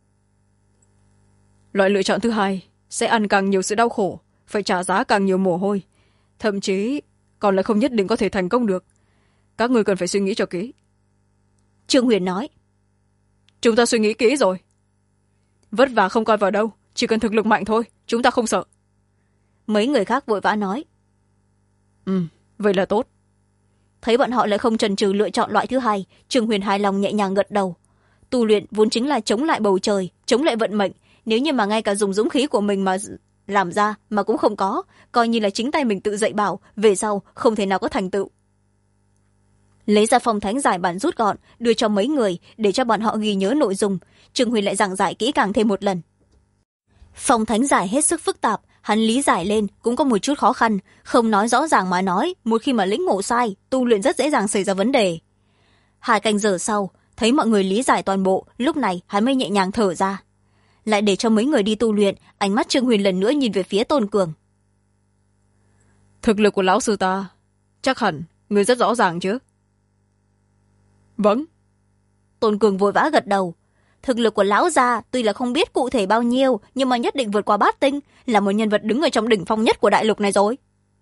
Loại lựa chọn thứ 2 sẽ ăn càng nhiều sự đau khổ, phải trả giá càng nhiều mồ hôi, thậm chí còn lại không nhất định có thể thành công được. Các người cần phải suy nghĩ cho kỹ. Trương Huyền nói. Chúng ta suy nghĩ kỹ rồi. Vất vả không coi vào đâu, chỉ cần thực lực mạnh thôi, chúng ta không sợ. Mấy người khác vội vã nói. Vậy là tốt. Thấy bọn họ lại không chần chừ lựa chọn loại thứ 2, Trương Huyền hài lòng nhẹ nhàng gật đầu. Tu luyện vốn chính là chống lại bầu trời, chống lại vận mệnh, nếu như mà ngay cả dùng dũng khí của mình mà làm ra mà cũng không có, coi như là chính tay mình tự dạy bảo, về sau không thể nào có thành tựu. Lấy ra Phong Thánh Giải bản rút gọn, đưa cho mấy người để cho bọn họ ghi nhớ nội dung. Trương Huyền lại giảng giải kỹ càng thêm một lần. Phong Thánh Giải hết sức phức tạp, hắn lý giải lên cũng có một chút khó khăn, không nói rõ ràng mà nói, một khi mà lĩnh ngộ sai, tu luyện rất dễ dàng xảy ra vấn đề. 2 canh giờ sau, thấy mọi người lý giải toàn bộ, lúc này hắn mới nhẹ nhàng thở ra. Lại để cho mấy người đi tu luyện, ánh mắt Trương Huyền lần nữa nhìn về phía Tôn Cường. Thực lực của lão sư ta, chắc hẳn người rất rõ ràng chứ? Vâng. Tôn Cường vội vã gật đầu. Thực lực của lão gia tuy là không biết cụ thể bao nhiêu, nhưng mà nhất định vượt qua bát tinh, là một nhân vật đứng ở trong đỉnh phong nhất của đại lục này rồi.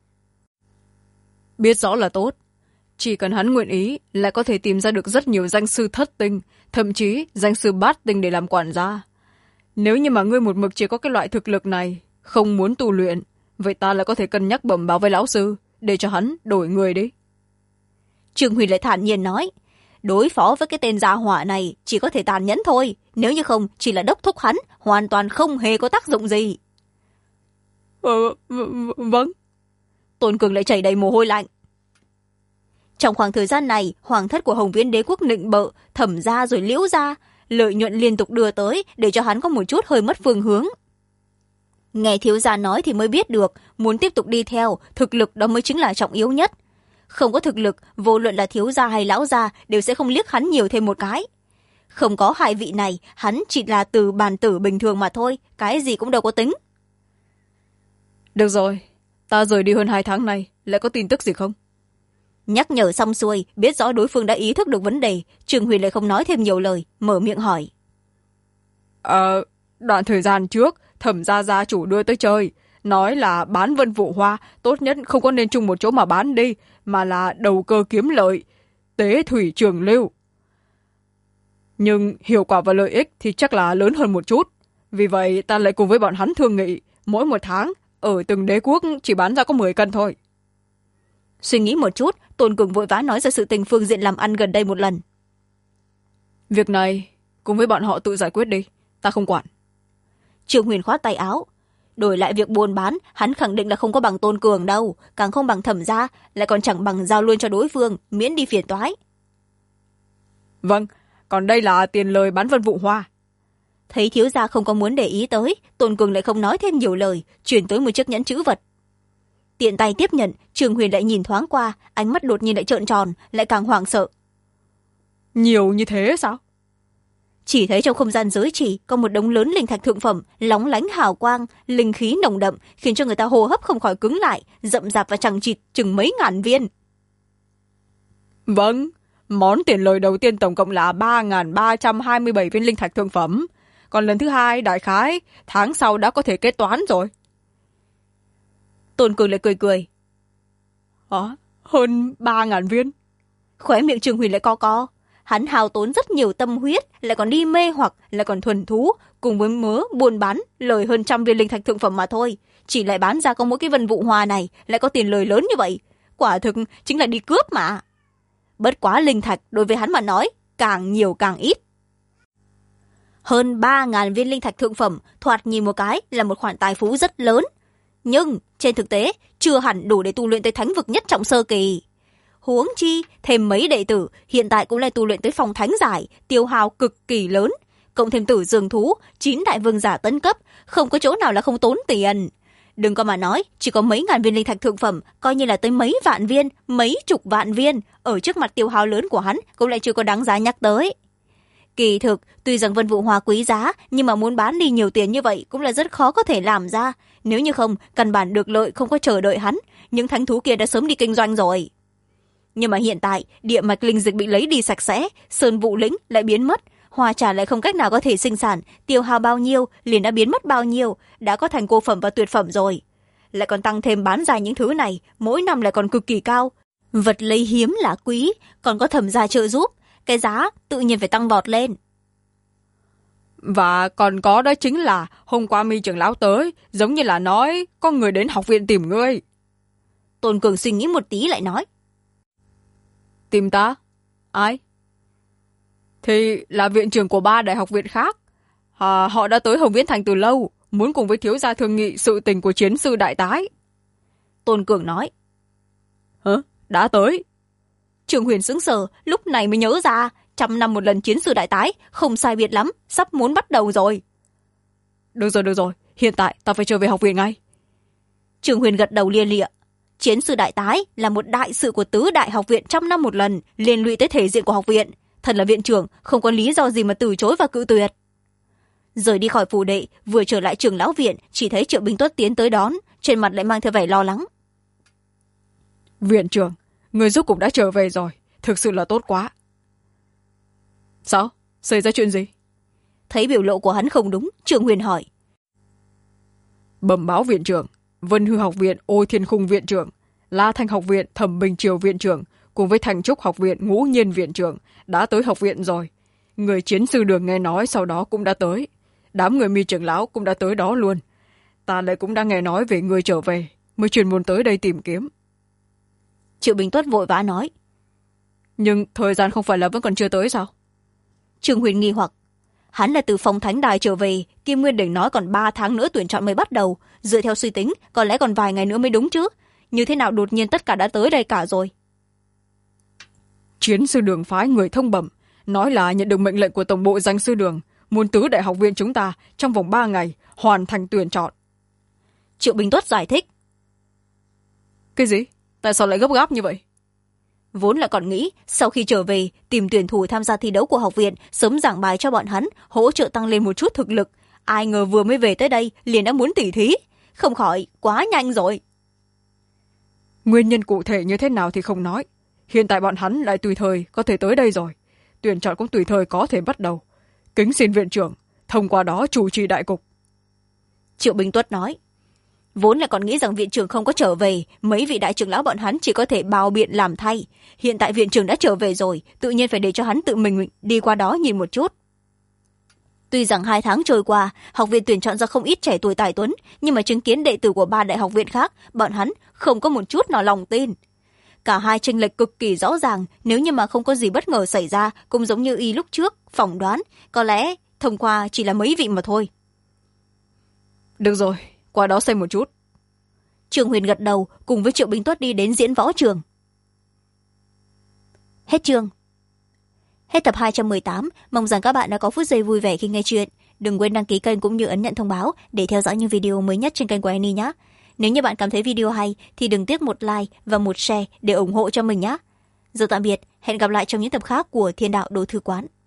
Biết rõ là tốt. Chỉ cần hắn nguyện ý, lại có thể tìm ra được rất nhiều danh sư thất tinh, thậm chí danh sư bát tinh để làm quản gia. Nếu như mà ngươi một mực chỉ có cái loại thực lực này, không muốn tu luyện, vậy ta lại có thể cân nhắc bẩm báo với lão sư, để cho hắn đổi người đi. Trương Huyền lại thản nhiên nói. Đối phó với cái tên gia hỏa này chỉ có thể tàn nhẫn thôi, nếu như không chỉ là đốc thúc hắn, hoàn toàn không hề có tác dụng gì. Vâng. Tôn Cường lại chảy đầy mồ hôi lạnh. Trong khoảng thời gian này, hoàng thất của Hồng Viễn đế quốc nịnh bợ, Thẩm gia rồi Liễu gia, lợi nhuận liên tục đưa tới để cho hắn có một chút hơi mất phương hướng. Nghe thiếu gia nói thì mới biết được, muốn tiếp tục đi theo, thực lực đó mới chính là trọng yếu nhất. Không có thực lực, vô luận là thiếu gia hay lão gia đều sẽ không liếc hắn nhiều thêm một cái. Không có 2 vị này, hắn chỉ là từ bàn tử bình thường mà thôi, cái gì cũng đâu có tính. Được rồi, ta rời đi hơn 2 tháng này, lại có tin tức gì không? Nhắc nhở xong xuôi, biết rõ đối phương đã ý thức được vấn đề, Trương Huyền lại không nói thêm nhiều lời, mở miệng hỏi. Đoạn thời gian trước, Thẩm gia gia chủ đưa tới chơi, nói là bán Vân Vũ Hoa, tốt nhất không có nên chung một chỗ mà bán đi, mà là đầu cơ kiếm lợi, tế thủy trường lưu. Nhưng hiệu quả và lợi ích thì chắc là lớn hơn một chút. Vì vậy ta lại cùng với bọn hắn thương nghị, mỗi 1 tháng, ở từng đế quốc chỉ bán ra có 10 cân thôi. Suy nghĩ một chút, Tôn Cường vội vã nói ra sự tình phương diện làm ăn gần đây một lần. Việc này cùng với bọn họ tự giải quyết đi, ta không quản. Trương Huyền khoát tay áo. Đổi lại việc buôn bán, hắn khẳng định là không có bằng Tôn Cường đâu, càng không bằng Thẩm gia, lại còn chẳng bằng giao luôn cho đối phương, miễn đi phiền toái. Vâng, còn đây là tiền lời bán Vân Vụ Hoa. Thấy thiếu gia không có muốn để ý tới, Tôn Cường lại không nói thêm nhiều lời, chuyển tới một chiếc nhẫn chữ vật. Tiện tay tiếp nhận, Trương Huyền lại nhìn thoáng qua, ánh mắt đột nhiên lại trợn tròn, lại càng hoảng sợ. Nhiều như thế sao? Chỉ thấy trong không gian giới chỉ có một đống lớn linh thạch thượng phẩm, lóng lánh hào quang, linh khí nồng đậm, khiến cho người ta hô hấp không khỏi cứng lại, rậm rạp và chằng chịt chừng mấy ngàn viên. Vâng, món tiền lời đầu tiên tổng cộng là 3.327 viên linh thạch thượng phẩm. Còn lần thứ hai, đại khái, tháng sau đã có thể kết toán rồi. Tôn Cường lại cười cười. Hơn 3.000 viên. Khóe miệng Trương Huyền lại co. Hắn hao tốn rất nhiều tâm huyết, lại còn đi mê hoặc, lại còn thuần thú, cùng với mớ buôn bán lời hơn 100 viên linh thạch thượng phẩm mà thôi. Chỉ lại bán ra có mỗi cái Vân Vụ Hoa này, lại có tiền lời lớn như vậy. Quả thực chính là đi cướp mà. Bất quá linh thạch đối với hắn mà nói, càng nhiều càng ít. Hơn 3.000 viên linh thạch thượng phẩm, thoạt nhìn một cái là một khoản tài phú rất lớn. Nhưng trên thực tế, chưa hẳn đủ để tu luyện tới thánh vực nhất trọng sơ kỳ. Huống chi, thêm mấy đệ tử, hiện tại cũng lại tu luyện tới phòng thánh giải, tiêu hao cực kỳ lớn. Cộng thêm tử dường thú, 9 đại vương giả tấn cấp, không có chỗ nào là không tốn tiền. Đừng có mà nói, chỉ có mấy ngàn viên linh thạch thượng phẩm, coi như là tới mấy vạn viên, mấy chục vạn viên, ở trước mặt tiêu hao lớn của hắn cũng lại chưa có đáng giá nhắc tới. Kỳ thực, tuy rằng Vân Vụ Hoa quý giá, nhưng mà muốn bán đi nhiều tiền như vậy cũng là rất khó có thể làm ra. Nếu như không, căn bản được lợi không có chờ đợi hắn, những thánh thú kia đã sớm đi kinh doanh rồi. Nhưng mà hiện tại, địa mạch linh dịch bị lấy đi sạch sẽ, sơn vụ lĩnh lại biến mất, hoa trà lại không cách nào có thể sinh sản, tiêu hao bao nhiêu liền đã biến mất bao nhiêu, đã có thành cô phẩm và tuyệt phẩm rồi. Lại còn tăng thêm bán ra những thứ này, mỗi năm lại còn cực kỳ cao. Vật lấy hiếm là quý, còn có Thẩm gia trợ giúp, cái giá tự nhiên phải tăng vọt lên. Và còn có đó chính là hôm qua Mi trưởng lão tới, giống như là nói có người đến học viện tìm ngươi. Tôn Cường suy nghĩ một tí lại nói. Tìm ta? Ai? Thì là viện trưởng của 3 đại học viện khác. Họ đã tới Hồng Viễn Thành từ lâu, muốn cùng với thiếu gia thương nghị sự tình của chiến sư đại tái. Tôn Cường nói. Đã tới. Trương Huyền sững sờ, lúc này mới nhớ ra, 100 năm một lần chiến sư đại tái, không sai biệt lắm, sắp muốn bắt đầu rồi. Được rồi, hiện tại ta phải trở về học viện ngay. Trương Huyền gật đầu lia lịa. Chiến sư đại tái là một đại sự của tứ đại học viện 100 năm một lần, liên lụy tới thể diện của học viện. Thật là viện trưởng, không có lý do gì mà từ chối và cự tuyệt. Rời đi khỏi phủ đệ, vừa trở lại trưởng lão viện, chỉ thấy Triệu Bình Tuất tiến tới đón, trên mặt lại mang theo vẻ lo lắng. Viện trưởng, người rốt cục đã trở về rồi, thực sự là tốt quá. Sao? Xảy ra chuyện gì? Thấy biểu lộ của hắn không đúng, Trương Huyền hỏi. Bẩm báo viện trưởng, Vân Hư học viện Ôi Thiên Khung viện trưởng, La Thanh học viện Thẩm Bình Triều viện trưởng cùng với Thành Trúc học viện Ngũ Nhiên viện trưởng đã tới học viện rồi. Người chiến sư đường nghe nói sau đó cũng đã tới. Đám người Mi trưởng lão cũng đã tới đó luôn. Ta lại cũng đã nghe nói về người trở về, mới chuyên môn tới đây tìm kiếm. Triệu Bình Tuất vội vã nói. Nhưng thời gian không phải là vẫn còn chưa tới sao? Trương Huyền nghi hoặc. Hắn là từ phòng thánh đài trở về, Kim Nguyên Đỉnh nói còn 3 tháng nữa tuyển chọn mới bắt đầu. Dựa theo suy tính, có lẽ còn vài ngày nữa mới đúng chứ. Như thế nào đột nhiên tất cả đã tới đây cả rồi? Chiến sư đường phái người thông bẩm, nói là nhận được mệnh lệnh của tổng bộ danh sư đường, muốn tứ đại học viện chúng ta trong vòng 3 ngày hoàn thành tuyển chọn. Triệu Bình Tuất giải thích. Cái gì? Tại sao lại gấp gáp như vậy? Vốn là còn nghĩ sau khi trở về tìm tuyển thủ tham gia thi đấu của học viện, sớm giảng bài cho bọn hắn, hỗ trợ tăng lên một chút thực lực. Ai ngờ vừa mới về tới đây liền đã muốn tỉ thí, không khỏi quá nhanh rồi. Nguyên nhân cụ thể như thế nào thì không nói, hiện tại bọn hắn lại tùy thời có thể tới đây rồi, tuyển chọn cũng tùy thời có thể bắt đầu. Kính xin viện trưởng thông qua đó chủ trì đại cục. Triệu Bình Tuất nói. Vốn là còn nghĩ rằng viện trưởng không có trở về, mấy vị đại trưởng lão bọn hắn chỉ có thể bào biện làm thay. Hiện tại viện trưởng đã trở về rồi, tự nhiên phải để cho hắn tự mình đi qua đó nhìn một chút. Tuy rằng 2 tháng trôi qua, học viện tuyển chọn ra không ít trẻ tuổi tài tuấn, nhưng mà chứng kiến đệ tử của 3 đại học viện khác, bọn hắn không có một chút nào lòng tin. cả hai chênh lệch cực kỳ rõ ràng, nếu như mà không có gì bất ngờ xảy ra, cũng giống như y lúc trước phỏng đoán, có lẽ thông qua chỉ là mấy vị mà thôi. Được rồi, qua đó xem một chút. Trương Huyền gật đầu, cùng với Triệu Bính Tuất đi đến diễn võ trường. Hết chương. Hết tập 218, mong rằng các bạn đã có phút giây vui vẻ khi nghe chuyện. Đừng quên đăng ký kênh cũng như ấn nhận thông báo để theo dõi những video mới nhất trên kênh của Annie nhé. Nếu như bạn cảm thấy video hay thì đừng tiếc một like và một share để ủng hộ cho mình nhé. Giờ tạm biệt, hẹn gặp lại trong những tập khác của Thiên Đạo Đồ Thư Quán.